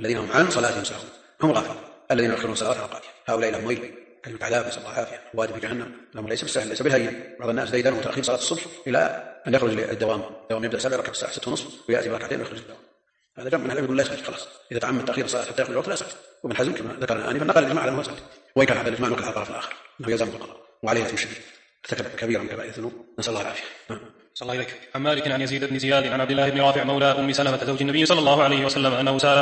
S2: ساهون، هم الغافلين الذين يؤخرون الصلاة عن أوقاتها، هؤلاء لهم ويل كلمة عذاب نسأل الله العافية، وادي في جهنم، لهم ليس بالسهل، ليس بالهين. بعض الناس ديدنه تأخير صلاة الصبح إلى أن يخرج للدوام، يبدأ 7 يركب الساعة 6:30 ويأتي بركعتين ويخرج الدوام. هذا جمع من العلم يقول لا يخرج خلاص، إذا تعمد تأخير الصلاة حتى يخرج الوقت لا يخرج. وابن حزم كما ذكرنا آنفا نقل الإجماع على أنه سهل، وإن كان هذا الإجماع نقل على الطرف الآخر أنه يلزم القضاء وعليه إثم شديد، ارتكب كبيرا من كبائر الذنوب، نسأل الله العافية.
S3: صلى الله عليك. عن مالك عن يزيد بن زياد عن عبد الله بن رافع مولى أم سلمة زوج النبي صلى الله عليه وسلم أنه سأل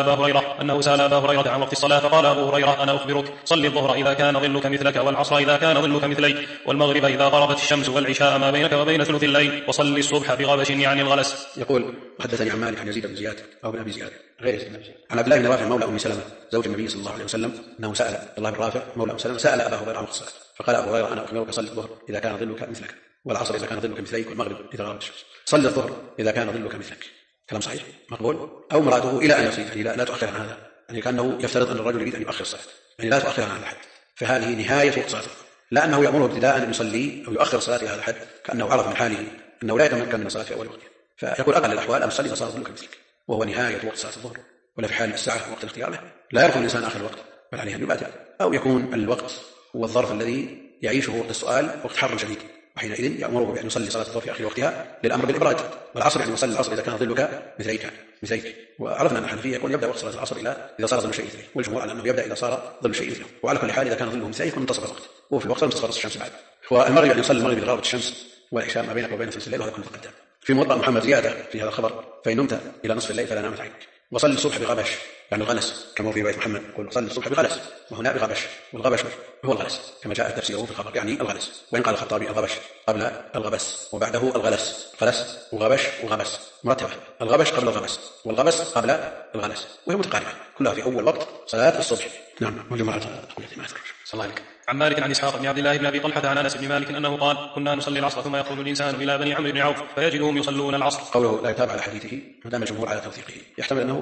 S3: أبا هريرة عن وقت الصلاة، فقال أبو هريرة أنا أخبرك، صل الظهر إذا كان ظلك مثلك، والعصر إذا كان ظلك مثلي، والمغرب إذا غربت الشمس، والعشاء ما بينك وبين ثلث الليل، وصل الصبح بغبش يعني الغلس.
S2: يقول حدثني عن مالك عن يزيد بن زياد أو بن أبي زياد غير يزيد بن زياد عن عبد الله بن رافع مولى أم سلمة زوج النبي صلى الله عليه وسلم أنه سأل عبد الله بن رافع مولى أم سلمة سأل أبا هريرة عن وقت الصلاة، فقال أبو هريرة أنا أخبرك، صل الظهر إذا كان ظلك مثلك، والعصر إذا كان ظلك مثليك، والمغرب إذا غربت الشمس. صل الظهر إذا كان ظلك مثلك، كلام صحيح مقبول. أو مراده إلى أن يصير، يعني لا تؤخر عن هذا، يعني كأنه يفترض أن الرجل يريد أن يؤخر الصلاة، يعني لا تؤخر عن هذا الحد، فهذه نهاية وقت صلاته، لا أنه يأمره ابتداء أن يصلي أو يؤخر الصلاة إلى هذا الحد، كأنه عرف من حاله أنه لا يتمكن من الصلاة في أول وقتها، فيقول أقل الأحوال أن تصلي إذا صار ظلك مثلك، وهو نهاية وقت صلاة الظهر، ولا في حال الساعة وقت الاختيار له لا يركن الإنسان آخر الوقت، بل عليه أن يبادر، أو يكون الوقت هو الظرف الذي يعيشه وقت السؤال وقت حر شديد، وحينئذ يأمره بأن يصلي صلاة الظهر في آخر وقتها للأمر بالإبراد، والعصر يعني يصلي العصر إذا كان ظلك مثليك. وعرفنا أن الحنفية يقول يبدأ وقت صلاة العصر إذا صار ظل شيء مثله، والجمهور على أنه يبدأ إذا صار ظل شيء مثله، وعلى كل حال إذا كان ظله مثله يكون منتصف الوقت، وفي الوقت منتصف الشمس بعد. والمغرب يعني يصلي المغرب إذا غربت الشمس، والعشاء ما بينك وبين ثلث الليل، وهذا كله تقدم. في موطأ محمد زيادة في هذا الخبر، فإن نمت إلى نصف الليل فلا نامت عينك، وصلي الصبح بغبش يعني الغلس، كما في رواية محمد يقول صلي الصبح بغلس، وهنا بغبش، والغبش هو الغلس كما جاء تفسيره في الخبر، يعني الغلس. وإن قال الخطابي الغبش قبل الغبس وبعده الغلس، غلس وغبش وغبس مرتبة، الغبش قبل الغبس والغبس قبل الغلس، وهي متقاربة كلها في أول وقت صلاة الصبح. نعم، والجمعة
S3: صلى الله عليك. عن مالك عن إسحاق بن عبد الله بن أبي طلحة عن أنس بن مالك أنه قال كنا نصلي العصر ثم يخرج الإنسان إلى بني عمرو بن عوف فيجدهم يصلون العصر.
S2: قوله لا يتابع على حديثه مدام الجمهور على توثيقه، يحتمل أنه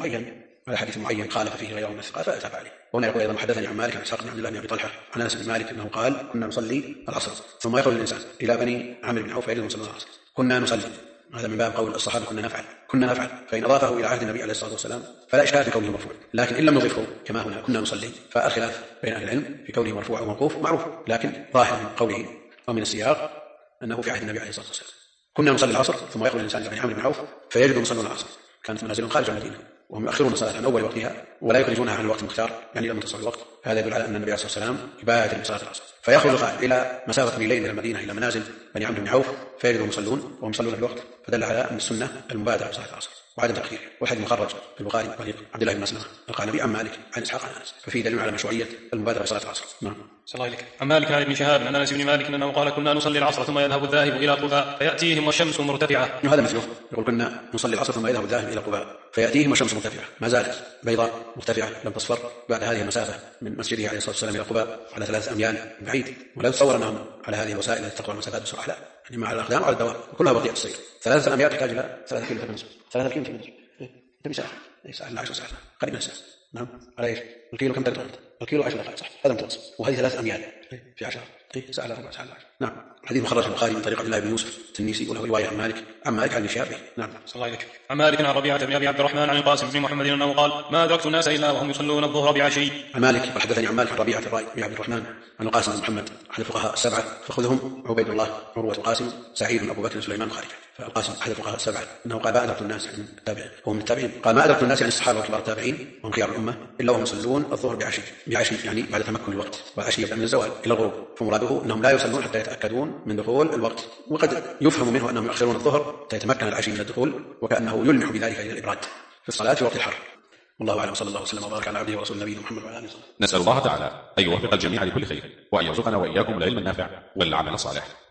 S2: على حديث معين خالف فيه غيره من الثقات فلا يتابع عليه. وهنا يقول أيضا حدثني عن مالك عن إسحاق بن عبد الله بن أبي طلحة عن أنس بن مالك أنه قال كنا نصلي العصر ثم يخرج الإنسان إلى بني عمرو بن عوف فيجدهم يصلون العصر. كنا نصلي، هذا من باب قول الصحابة كنا نفعل، فإن أضافه إلى عهد النبي عليه الصلاة والسلام فلا إشكال في كونه مرفوع، لكن إن لم نضيفه كما هنا كنا نصلي فالخلاف بين أهل العلم في كونه مرفوع أو موقوف معروف، لكن ظاهر من قوله ومن السياق أنه في عهد النبي عليه الصلاة والسلام. كنا نصلي العصر ثم يخرج الإنسان إلى بني عمرو بن عوف فيجدهم يصلون العصر، كانت منازل خارج المدينة وهم يؤخرون الصلاة عن أول وقتها ولا يخرجونها عن الوقت المختار، يعني إلى منتصف الوقت. هذا يدل على أن النبي عليه الصلاة والسلام يبادر بصلاة العصر، فيخرج القائد إلى مسافة ميلين من المدينة إلى منازل بني عمرو بن عوف فيجدهم يصلون وهم يصلون الوقت، فدل على أن السنة المبادرة بصلاة العصر وعدم تأخيره. والحديث مخرج في البخاري طريق عبد الله بن مسلمة القعنبي عن مالك عن إسحاق عن أنس، ففيه دليل على مشروعية المبادرة بصلاة العصر. نعم.
S3: صلى الله عليك. عن مالك عن ابن شهاب عن أنس بن مالك أنه قال كنا نصلي العصر ثم يذهب الذاهب إلى قباء فيأتيهم والشمس مرتفعة.
S2: هذا مثله، يقول كنا نصلي العصر ثم يذهب الذاهب إلى قباء فيأتيهم والشمس مرتفعة، ما زالت بيضاء مرتفعة لم تصفر بعد هذه المسافة من مسجده عليه الصلاة والسلام إلى قباء على 3 أميال بعيد، ولا يتصور أنهم على هذه الوسائل التي تقطع المسافات بسرعة، لا، يعني مع الأقدام وعلى الدوام كلها بطيئة السير. 3 أميال تحتاج إلى 3 كيلو تقريبا، 3 كيلو تبي ساعة، ساعة إلا 10 ساعات قريبا ساعة. نعم، على إيش؟ الكيلو كم تقدر؟ الكيلو 10 دقائق، صح، هذا متوسط، وهذه 3 أميال في 10 سأل 4 سأل 10. نعم. الحديث مخرج البخاري من طريق عبد الله بن يوسف التنيسي وله رواية عن مالك عن الشافعي. نعم.
S3: صلى الله عليك. عن مالك عن ربيعة بن أبي عبد الرحمن عن القاسم بن محمد أنه قال ما أدركت الناس إلا وهم يصلون الظهر بعشي.
S2: عن مالك وحدثني عن مالك عن ربيعة بن عبد الرحمن عن القاسم بن محمد أحد الفقهاء السبعة فخذهم عبيد الله عروة القاسم سعيد أبو بكر سليمان خارجة. فالقاسم أحد الفقهاء السبعة أنه قال ما أدركت الناس عن التابعين وهم التابعين قال ما أدركت الناس عن الصحابة وكبار التابعين وهم خيار الأمة إلا وهم يصلون الظهر بعشي يعني بعد تمكن الوقت والعشي يبدأ من الزوال إلى الغروب فمراده أنهم لا يصلون حتى يتأكدون من دخول الوقت وقد يفهم منه أنهم يؤخرون الظهر حتى يتمكن العشي من الدخول وكأنه يلمح بذلك إلى الإبراد في الصلاة في وقت الحر. والله أعلم. صلى الله وسلم وبارك على عبده ورسوله نبينا محمد وعلى آله وصحبه.
S1: نسأل الله تعالى أن يوفق الجميع لكل خير وأن يرزقنا وإياكم العلم النافع والعمل الصالح.